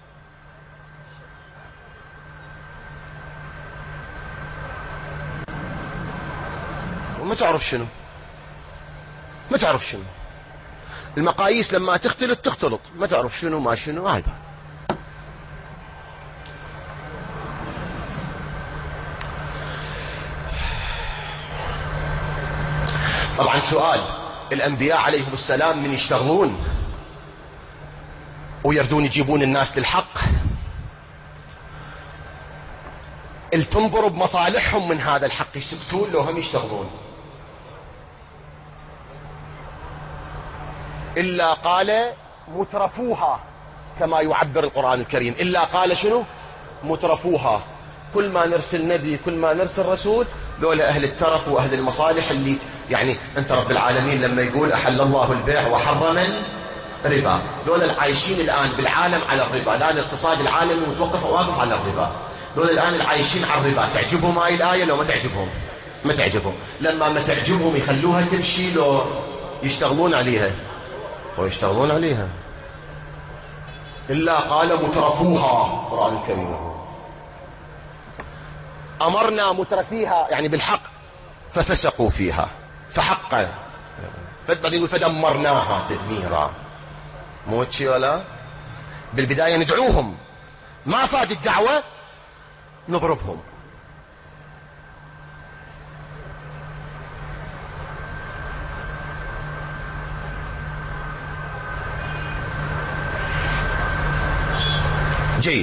وما تعرف شنو، ما تعرف شنو المقاييس لما تختلط، ما تعرف شنو ما شنو. هاي طبعا سؤال، الأنبياء عليهم السلام من يشتغلون ويردون يجيبون الناس للحق، اللي تنظر بمصالحهم من هذا الحق يسكتون لو هم يشتغلون؟ إلا قال مترفوها كما يعبر القرآن الكريم، إلا قال شنو؟ مترفوها. كل ما نرسل نبي كل ما نرسل رسول ذولا أهل الترف وأهل المصالح اللي يعني أنت رب العالمين لما يقول أحل الله البيع وحرم الربا، ذولا العايشين الآن بالعالم على الربا، الآن الاقتصاد العالمي متوقف واقف على الربا، ذولا الآن العايشين على الربا تعجبهم هاي الآية لو ما تعجبهم؟ ما تعجبهم. لما ما تعجبهم يخلوها تمشي لو يشتغلون عليها ويشتغلون عليها. إلا قال مترفوها القرآن الكريم، أمرنا مترفيها يعني بالحق ففسقوا فيها فحق، بعدين يقول فدمرناها تدميرا. مو شي ولا بالبداية ندعوهم، ما فاد الدعوة نضربهم. جيد.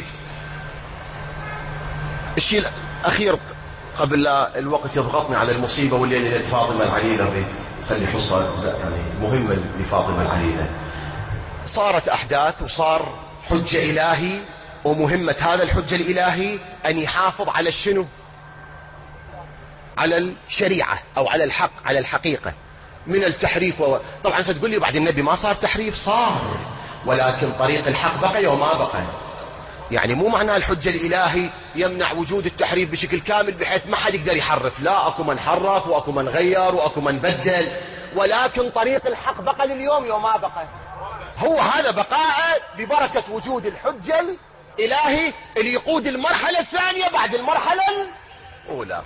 الشيء الأخير قبل لا الوقت يضغطني على المصيبة والليلة فاطمة العليلة، أريد خلي حصة يعني مهمة لفاطمة العليلة. صارت أحداث وصار حجة إلهي، ومهمة هذا الحجة الإلهي أن يحافظ على الشنو؟ على الشريعة أو على الحق، على الحقيقة من التحريف. طبعا ستقول لي بعد النبي ما صار تحريف، صار، ولكن طريق الحق بقي وما بقى. يعني مو معناه الحجة الإلهي يمنع وجود التحريف بشكل كامل بحيث ما حد يقدر يحرف، لا، أكو من حرف وأكو من غير وأكو من بدل، ولكن طريق الحق بقى لليوم يوم ما بقى. هو هذا بقاء ببركة وجود الحجة الإلهي اللي يقود المرحلة الثانية بعد المرحلة الأولى.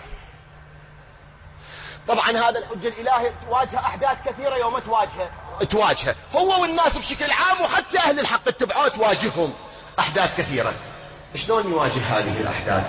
طبعا هذا الحجة الإلهي تواجه أحداث كثيرة يوم تواجهه هو والناس بشكل عام، وحتى أهل الحق اتبعوه تواجههم أحداث كثيرة. شلون يواجه هذه الأحداث؟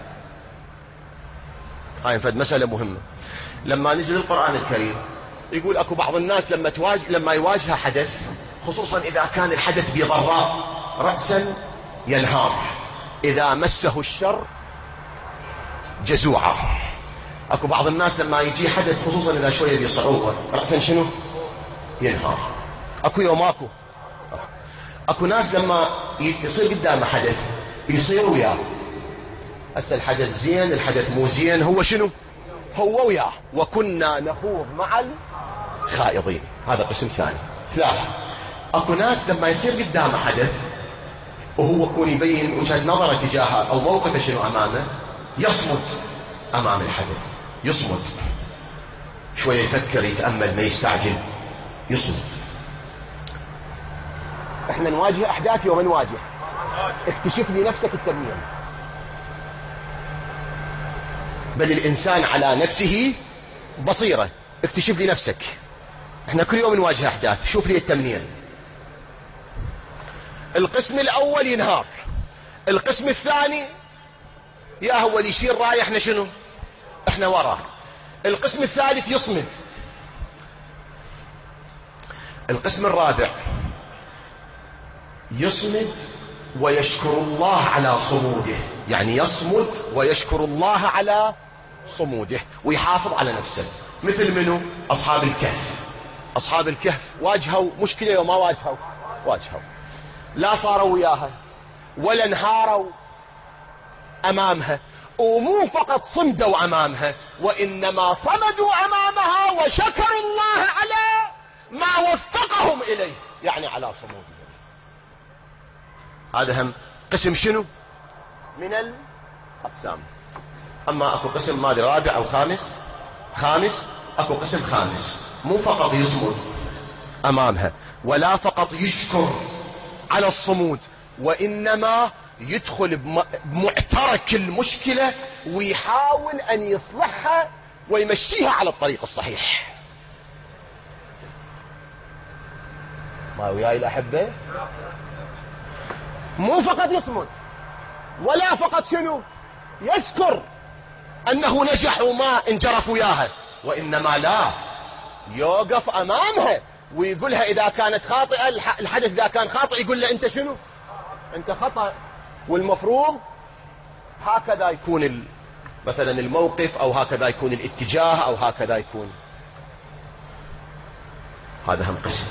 هاي فد مسألة مهمة. لما نجي للقرآن الكريم يقول أكو بعض الناس لما يواجه حدث، خصوصا إذا كان الحدث بضراء، رأسا ينهار، إذا مسه الشر جزوعا. أكو بعض الناس لما يجي حدث خصوصا إذا شوية بصعوبة، رأسا شنو؟ ينهار. أكو يوم أكو ناس لما يصير قدامه حدث يصير وياه. هسه الحدث زين الحدث مو زين، هو شنو؟ هو وياه. وكنا نخوض مع الخائضين، هذا قسم ثاني. ثالث، أكو ناس لما يصير قدامه حدث وهو يكون يبين وجهة نظره تجاهه أو موقفه شنو أمامه، يصمت أمام الحدث، يصمت شوية، يفكر يتأمل، ما يستعجل، يصمت. احنا نواجه أحداث يوم نواجه اكتشف لي نفسك التنمية. بل الإنسان على نفسه بصيرة. اكتشف لي نفسك. احنا كل يوم نواجه أحداث. شوف لي التمنية. القسم الأول ينهار، القسم الثاني يا هو اللي يشير رايح، احنا شنو؟ احنا وراه. القسم الثالث يصمد. القسم الرابع يصمد ويشكر الله على صموده، يعني يصمد ويشكر الله على صموده ويحافظ على نفسه. مثل منه؟ أصحاب الكهف. أصحاب الكهف واجهوا مشكلة وما واجهوا، لا صاروا وياها ولا انهاروا أمامها، ومو فقط صمدوا أمامها وإنما صمدوا أمامها وشكروا الله على ما وفقهم إليه، يعني على صمودهم. هذا هم قسم شنو من الأقسام. أما أكو قسم ما أدري رابع أو خامس، أكو قسم خامس مو فقط يصمد أمامها ولا فقط يشكر على الصمود، وإنما يدخل بمعترك المشكلة ويحاول أن يصلحها ويمشيها على الطريق الصحيح. ما وياي الأحبة؟ مو فقط يصمد ولا فقط شنو يشكر أنه نجح وما انجرف وياها، وإنما لا، يوقف أمامها ويقولها إذا كانت خاطئة، الحدث إذا كان خاطئ يقول له أنت شنو؟ أنت خطأ، والمفروض هكذا يكون مثلا الموقف، أو هكذا يكون الاتجاه، أو هكذا يكون. هذا هم قسم.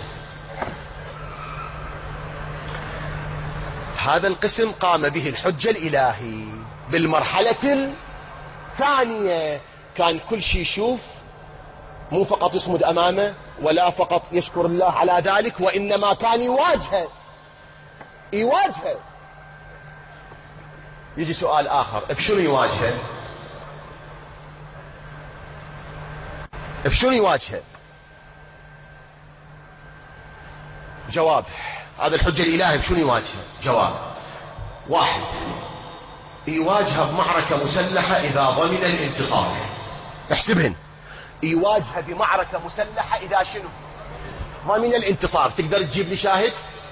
هذا القسم قام به الحجة الإلهي. بالمرحلة الثانية كان كل شيء يشوف، مو فقط يصمد أمامه ولا فقط يشكر الله على ذلك، وإنما كان يواجهه. يجي سؤال آخر، بشنو يواجهه؟ جواب. هذا الحجة الإلهي بشنو يواجهه؟ جواب. واحد، يواجهه بمعركة مسلحة إذا ضمن الانتصار. احسبهن. يواجهه بمعركة مسلحة إذا شنو؟ ضمن الانتصار. تقدر تجيب لي شاهد؟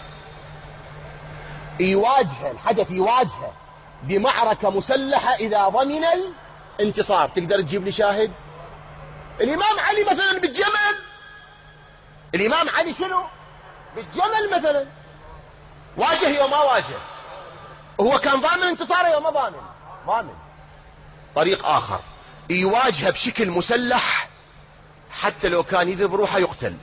الحدث يواجهه بمعركة مسلحة إذا ضمن الانتصار. تقدر تجيب لي شاهد؟ الإمام علي مثلا بالجمل. الإمام علي شنو؟ بالجمل مثلا. واجه يوم ما واجه؟ هو كان ضامن انتصاره يوم ما ضامن. طريق آخر، يواجهه بشكل مسلح حتى لو كان يذهب روحه يقتل.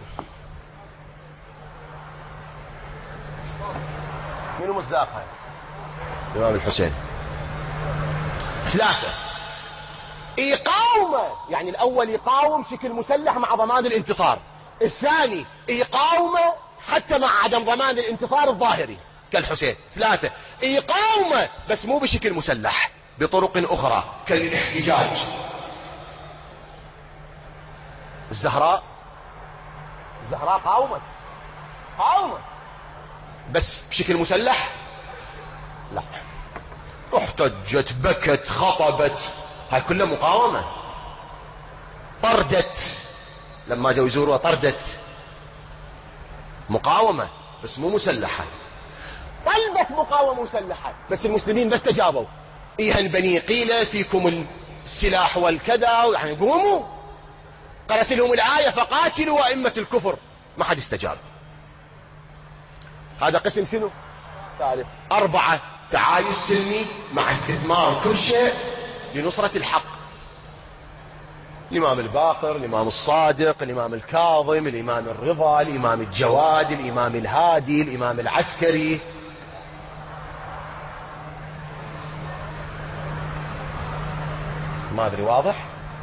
منو مصداقها؟ الإمام الحسين. ثلاثة، يقاومه، يعني الأول يقاوم بشكل مسلح مع ضمان الانتصار، الثاني يقاومه حتى مع عدم ضمان الانتصار الظاهري كالحسين. ثلاثة، يقاومه بس مو بشكل مسلح، بطرق أخرى كالاحتجاج. الزهراء قاومت بس بشكل مسلح لا، احتجت، بكت، خطبت، هاي كلها مقاومة. طردت، لما جاءوا يزوروها طردت، مقاومة بس مو مسلحة. طلبت مقاومة مسلحة بس المسلمين ما استجابوا. إيهن بني قيلة فيكم السلاح والكذا، يعني قوموا. قالت لهم الآية فقاتلوا أئمة الكفر، ما حد استجاب. هذا قسم شنو؟ ثالث. أربعة، تعايش سلمي مع استثمار كل شيء لنصرة الحق. الإمام الباقر، الإمام الصادق، الإمام الكاظم، الإمام الرضا، الإمام الجواد، الإمام الهادي، الإمام العسكري. ما أدري واضح؟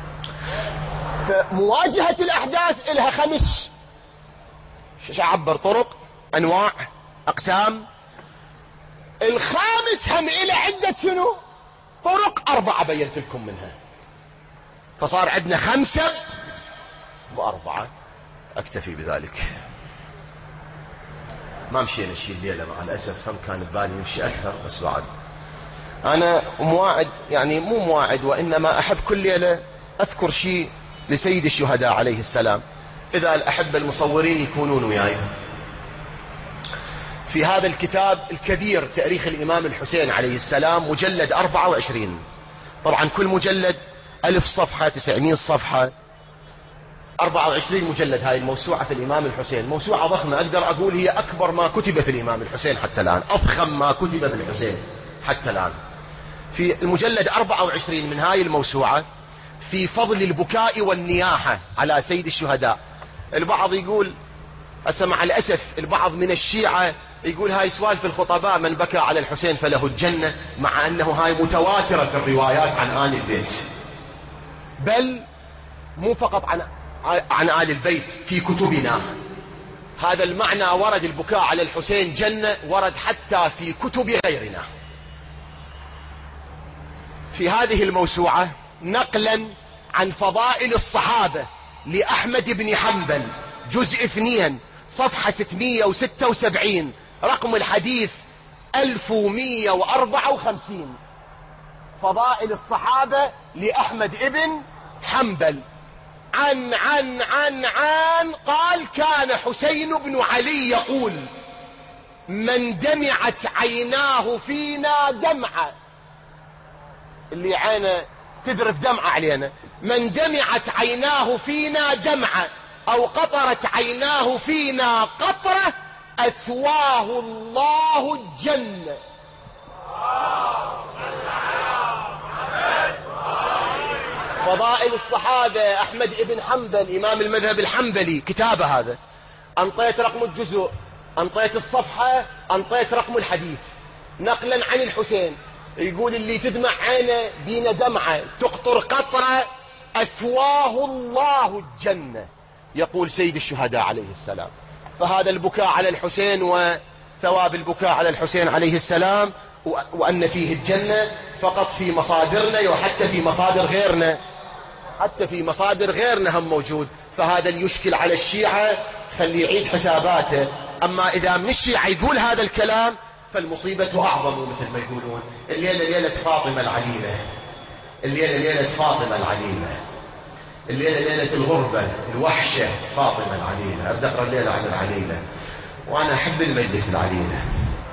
فمواجهة الأحداث إلها 5 عبر طرق، أنواع، أقسام. الخامس هم إلى عدة شنو؟ طرق 4 بينت لكم منها، فصار عندنا 5 و4. أكتفي بذلك. ما مشينا شيء الليلة مع الأسف، هم كان ببالي نمشي أكثر بس بعد أنا مواعد، يعني مو مواعد وإنما أحب كل ليلة أذكر شيء لسيد الشهداء عليه السلام، إذا الأحبة المصورين يكونون وياي. في هذا الكتاب الكبير تاريخ الإمام الحسين عليه السلام مجلد 24، طبعا كل مجلد 1000 صفحة 900 صفحة، 24 مجلد. هاي الموسوعة في الإمام الحسين موسوعة ضخمة، أقدر أقول هي أكبر ما كتب في الإمام الحسين حتى الآن، أضخم ما كتب في الحسين حتى الآن. في المجلد 24 من هاي الموسوعة في فضل البكاء والنياحة على سيد الشهداء. البعض يقول مع الأسف البعض من الشيعة يقول هاي سوالف الخطباء، من بكى على الحسين فله الجنة، مع أنه هاي متواترة في الروايات عن آل البيت، بل مو فقط عن آل البيت، في كتبنا هذا المعنى ورد، البكاء على الحسين جنة، ورد حتى في كتب غيرنا. في هذه الموسوعة نقلا عن فضائل الصحابة لأحمد بن حنبل جزء 2 صفحة 676 رقم الحديث 1154، فضائل الصحابة لأحمد بن حنبل. عن قال كان حسين بن علي يقول من دمعت عيناه فينا دمعة، اللي عينه تذرف دمعة علينا، من دمعت عيناه فينا دمعة أو قطرت عيناه فينا قطرة أثواه الله الجنة. فضائل الصحابة أحمد بن حنبل إمام المذهب الحنبلي كتابه هذا، أنطيت رقم الجزء، أنطيت الصفحة، أنطيت رقم الحديث، نقلا عن الحسين يقول اللي تدمع عينه بين دمعة تقطر قطرة أثواه الله الجنة، يقول سيد الشهداء عليه السلام. فهذا البكاء على الحسين وثواب البكاء على الحسين عليه السلام وأن فيه الجنة فقط في مصادرنا، وحتى في مصادر غيرنا، حتى في مصادر غيرنا هم موجود. فهذا اللي يشكل على الشيعة خلي يعيد حساباته. أما إذا من الشيعة يقول هذا الكلام فالمصيبة أعظم، مثل ما يقولون الليلة ليلة فاطمة العليلة، الليلة ليلة فاطمة العليلة، الليلة ليلة الغربة الوحشة فاطمة العليلة. أبدأ أقرأ الليلة عن العليلة، وأنا أحب المجلس العليلة،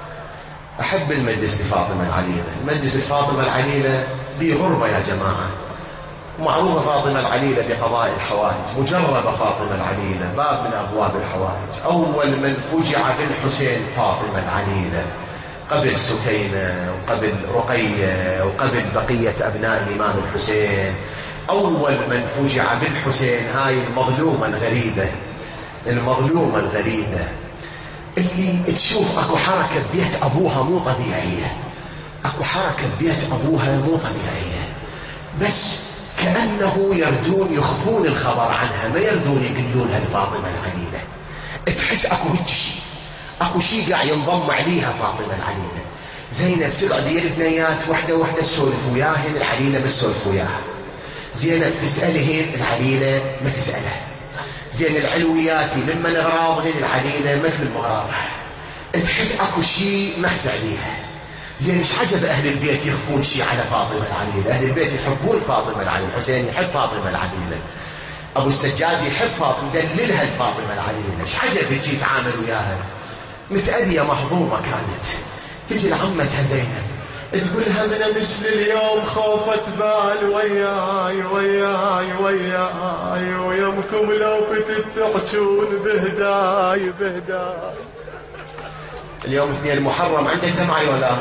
أحب المجلس لفاطمة العليلة. المجلس الفاطمة العليلة بغربة يا جماعة، معروفة فاطمة العليلة بقضاء الحوائج، مجربة فاطمة العليلة، باب من أبواب الحوائج. أول من فجع بالحسين فاطمة العليلة، قبل سكينة وقبل رقية وقبل بقية أبناء الإمام الحسين. أول من فجع بالحسين هاي المظلومة الغريبة، المظلومة الغريبة اللي تشوف أكو حركة ببيت أبوها مو طبيعية، أكو حركة ببيت أبوها مو طبيعية، بس كأنه يردون يخفون الخبر عنها، ما يردون يقولونها لفاطمة العليلة. تحس أكو شيء، أكو شيء قاعد ينضم عليها فاطمة العليلة. زينب تقعد يا البنيات وحدة تسولف وياهن، العليلة بس تسولف وياها. زينب تسألهن، العليلة ما تسألها. زين العلويات لما نغراضهن، العليلة مثل مغراضها. تحس أكو شيء مخفى عليها. زين مش عجب أهل البيت يخفون شيء على فاطمة العليلة، أهل البيت يحبون فاطمة العليلة، الحسين يحب فاطمة العليلة، أبو السجاد يحب فاطمة، دللها لفاطمة العليلة. مش عجب يجي يتعامل وياها، متأذية مهضومة كانت. تجي لعمتها زينب تقول لها من أمس لليوم خوفت بال وياي وياي وياي، ويمكم لو كنت تحجون بهداي بهداي. اليوم 2 محرم، عندك دمعة ولا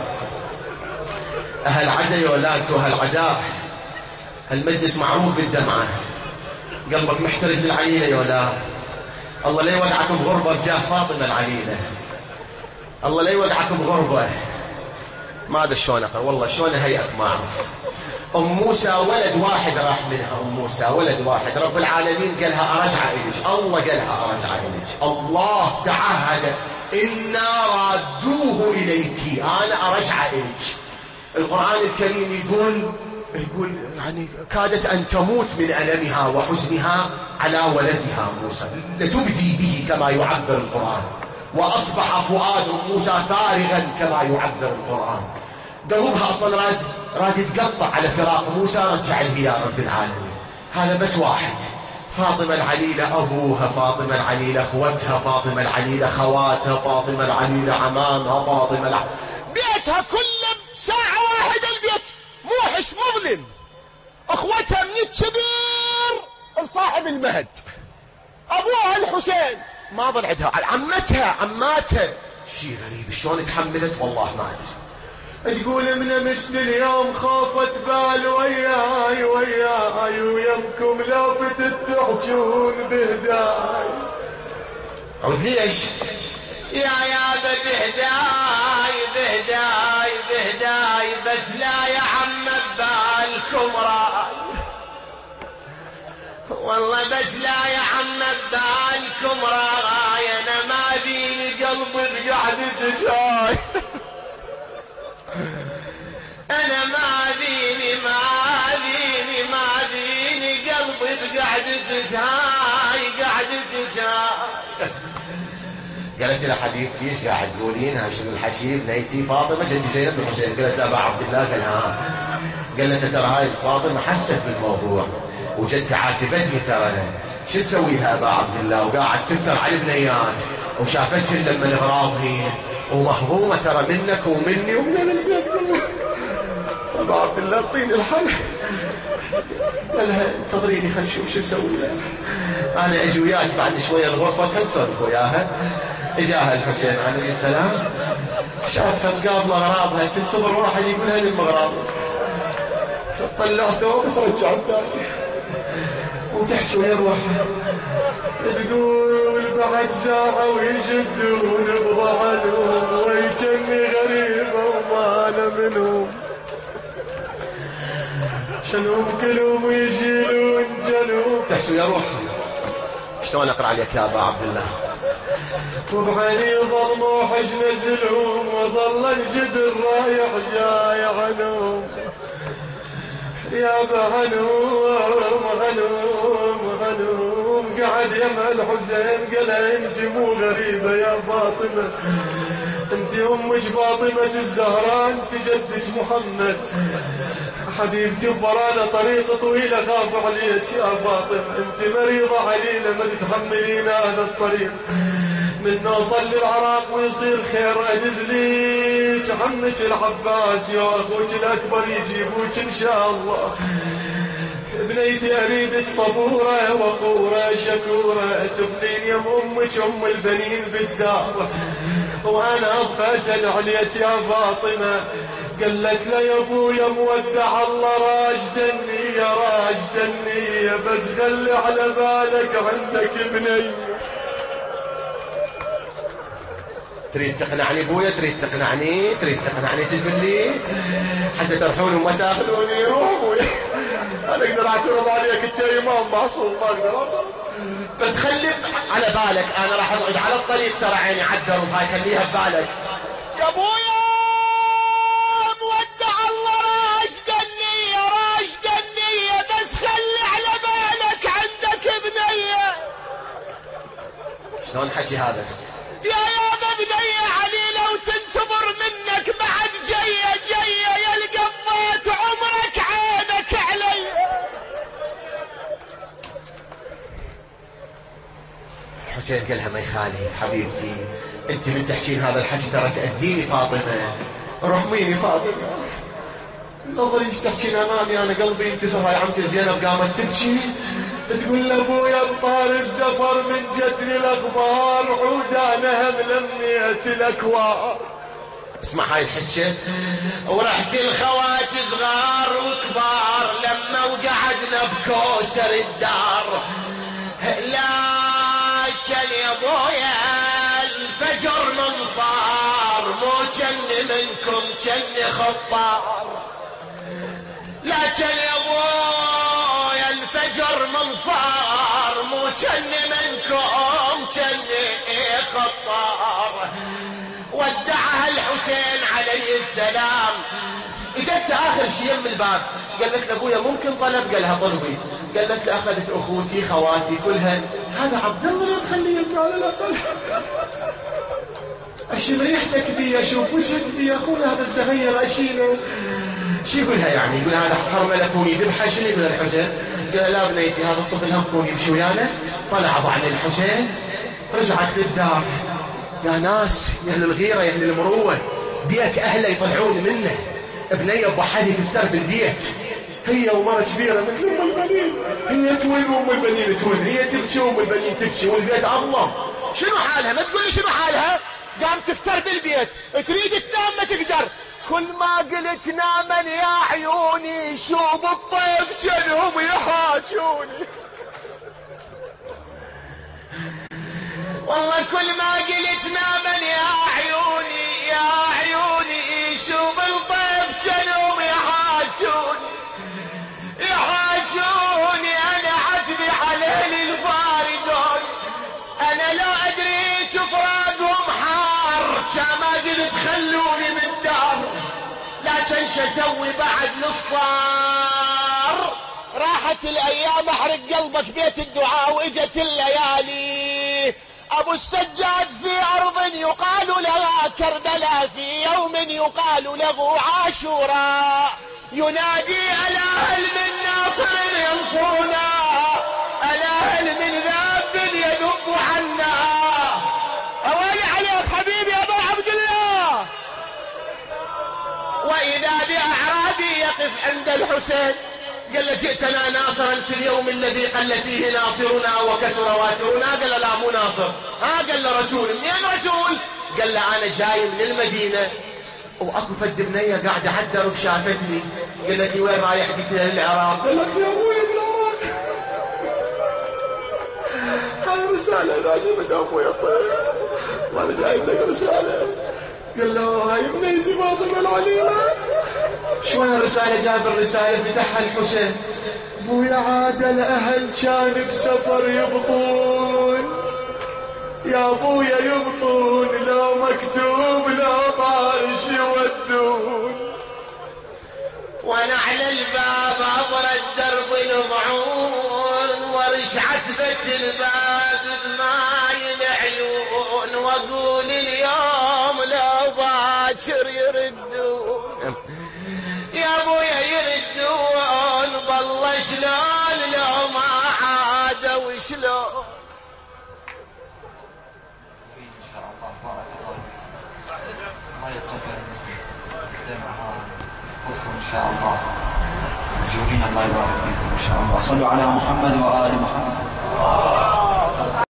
أهل عزاء ولا أنتوا أهل عزاء؟ المجلس معروف بالدمعة، قلبك محترق للعليلة ولا؟ الله لا يوقعكم غربة بجاه فاطمة العليلة، الله لا يوقعكم غربة. ما أدري شلون أقرأ والله، شلون هيئك ما أعرف. أم موسى ولد واحد راح منها، أم موسى ولد واحد، رب العالمين قالها أرجع إليك، الله قالها أرجع إليك، الله تعهد إنا رادوه إليك، أنا أرجع إليك. القرآن الكريم يقول يعني كادت أن تموت من ألمها وحزنها على ولدها موسى، لتبدي به كما يعبر القرآن. وأصبح فؤاد موسى فارغا كما يعبر القرآن. قلبها أصلا راد يتقطع على فراق موسى. رجع لي يا رب العالمين. هذا بس واحد. فاطمة العليلة أبوها، فاطمة العليلة أخوتها، فاطمة العليلة خواتها، فاطمة العليلة عمامها، بيتها كله ساعة واحدة البيت موحش مظلم. أخوتها من الكبير لصاحب المهد. أبوها الحسين ما ظل عندها. عماتها شيء غريب شلون تحملت والله ما أدري. تقول من امس اليوم خافت بال وياي ويمكم لافتت تحجون بهداي. عود ليش يا بهداي بس لا يا عم ببالكم راي. والله بس لا يا عم ببالكم راي. انا ما ديني قلبي بقعدة جاي. أنا ما ديني قلبي بقعدة جاي. قالت لها حبيبتي ايش قاعد تقولين؟ شنو الحكي؟ بنيتي فاطمة جدي زينب بن حسين. قالت ابا عبد الله. قال ها. قالت ترى هاي فاطمة حست بالموضوع وجدت عاتبتني ترى شو نسويها ابا عبد الله؟ وقاعد تفتر على البنيات وشافتهن لما اغراضهن ومهضومة ترى منك ومني ومن البيت كله. ابا عبد الله اعطيني الحل. قال لها انتظريني خلينا نشوف شو نسوي لها. انا اجي وياك بعد شويه الغرفه نسولف وياها. اجاها الحسين عليه السلام شافها مقابله اغراضها تنتظر واحد يقولها للمغراض. تطلع ثوب وترجع الثاني وتحكي ويروح. تقول بعد ساعه ويجدون بضعنهم ويجني غريبه وما له منهم. شنهم كلهم ويشيلون جنوب. تحسوا يا روح شلون اقرا عليك يا ابا عبد الله؟ وبعيني ظل موحش نزلهم وظل الجدر رايح جاي عنهم. يا ابا عنهم قعد يمه الحسين قال انت مو غريبه يا فاطمه، انت امك فاطمه الزهراء، انت جدك محمد. حبيبتي ورانا طريق طويلة خاف عليك يا فاطمة، انت مريضة عليلة ما تتحملين هذا الطريق. من نوصل للعراق ويصير خير انزليك عمك العباس يا اخوك الاكبر يجيبوك ان شاء الله. بنيتي اريدك صبورة وقورة شكورة تبنين يم امك ام البنين بالدار، وانا ابقى اسال عليك يا فاطمة. قالت له يا ابويا مودع الله راجدني بس خلي على بالك عندك بني. تريد تقنعني ابويا؟ تريد تقنعني تقول لي حتى ترحوني وما تاخذوني؟ روح ابويا انا اقدر اعترض عليك، انت امام معصوم ما اقدر، بس خلي على بالك انا راح اقعد على الطريق ترى عيني عدر وهاي خليها ببالك يا ابويا. مودع الله راجدني بس خلي على بالك عندك بنيه. شلون حكي هذا؟ يابا بنيه عليله وتنتظر منك بعد جايه يا القضيت عمرك عينك علي. حسين قالها ما يخالي حبيبتي، انت من تحكين هذا الحكي ترى تأذيني فاطمة، رحميني فاطمة. نظري ايش تحكين امامي انا قلبي ينكسر. هاي عمتي زينب قامت تبكي تقول لابويا بطار الزفر من جتني الاخبار عودانها ملميت الاكوار. اسمع هاي الحشة. ورحت الخوات صغار وكبار لما وقعدنا بكوسر الدار، لا كان يا ابويا الفجر منصار مو كان منكم كان خطار. لا كان يا ابويا الفجر منصار مو كان منكم كان خطار. ودعها الحسين عليه السلام. اجت اخر شيء من الباب قالت لابويا ممكن طلب؟ قالها طلبي. قالت له اخذت اخوتي خواتي كلها، هذا عبد الله لا تخليه يبكي على الاقل. اشم ريحتك بي، اشوف وجهك بي يا اخوي، هذا الزغير اشيله. شو يقولها يعني؟ يقول هذا حرمله كوني ذبحه. شنو يقول الحسين؟ قال لا بنيتي هذا الطفل هم كوني يمشي ويانا. طلع ضعن الحسين، رجعت للدار. يا ناس، يا اهل الغيره، يا اهل المروه، بيت اهله يطلعون منه. بنيه بحالي تفتر بالبيت، هي ومرة كبيرة مثل ام البنين، هي توين وام البنين توين، هي تبكي وام البنين تبكي، والبيت اظلم. شنو حالها؟ ما تقول لي شنو حالها. قام تفتر بالبيت، تريد تنام ما تقدر. كل ما قلت ناما يا عيوني، شوب الطيف جنهم يحاجوني. والله كل ما قلت ناما يا عيوني، يا عيوني، شوب الطيف جنهم يحاجوني، يحاجوني. انا عتبي على الفارقون، انا لو ادري فراقهم حار، ما قلت خلوني من دار، لكن شو اسوي بعد نصار. راحت الايام، احرق قلبك بيت الدعاء، واجت الليالي. ابو السجاد في ارض يقال لها كربلاء، في يوم يقال له عاشوراء، ينادي الا هل من ناصر ينصرنا، الا هل من ذاب يذب عنا. اوالي عليك حبيبي ابو عبد الله. واذا باعرابي يقف عند الحسين، قال له جئتنا ناصرا في اليوم الذي قل فيه ناصرنا وكثر واترنا. قال له لا مو ناصر. قال له رسول. منين رسول؟ قال له انا جاي من المدينه، واكو فد بنيه قاعده على الدرب شافتني، قالت لي وين رايح؟ قلت لها العراق. قالت لي يا ابوي بالعراق. هاي رساله ذاك من ابوي الطيب، وانا جايب لك رساله. قال له هاي بنيتي فاطمه العليمه. شوي الرسالة؟ جاب الرسالة، فتحها الحسين. ابويا عاد الاهل كان بسفر يبطون، يا ابويا يبطون، لو مكتوب لو طارش يودون، وانا على الباب ابرد درب الضعون، ورش عتبة الباب بماي العيون، واقول اليوم لو باكر يردون، يا ابويا يردون، بالله شلون لو ما عادوا شلون. ان شاء الله بارك الله ما يغتفر دمعها وفكم ان شاء الله مجهولين. الله يبارك فيكم ان شاء الله. صلوا على محمد وآل محمد.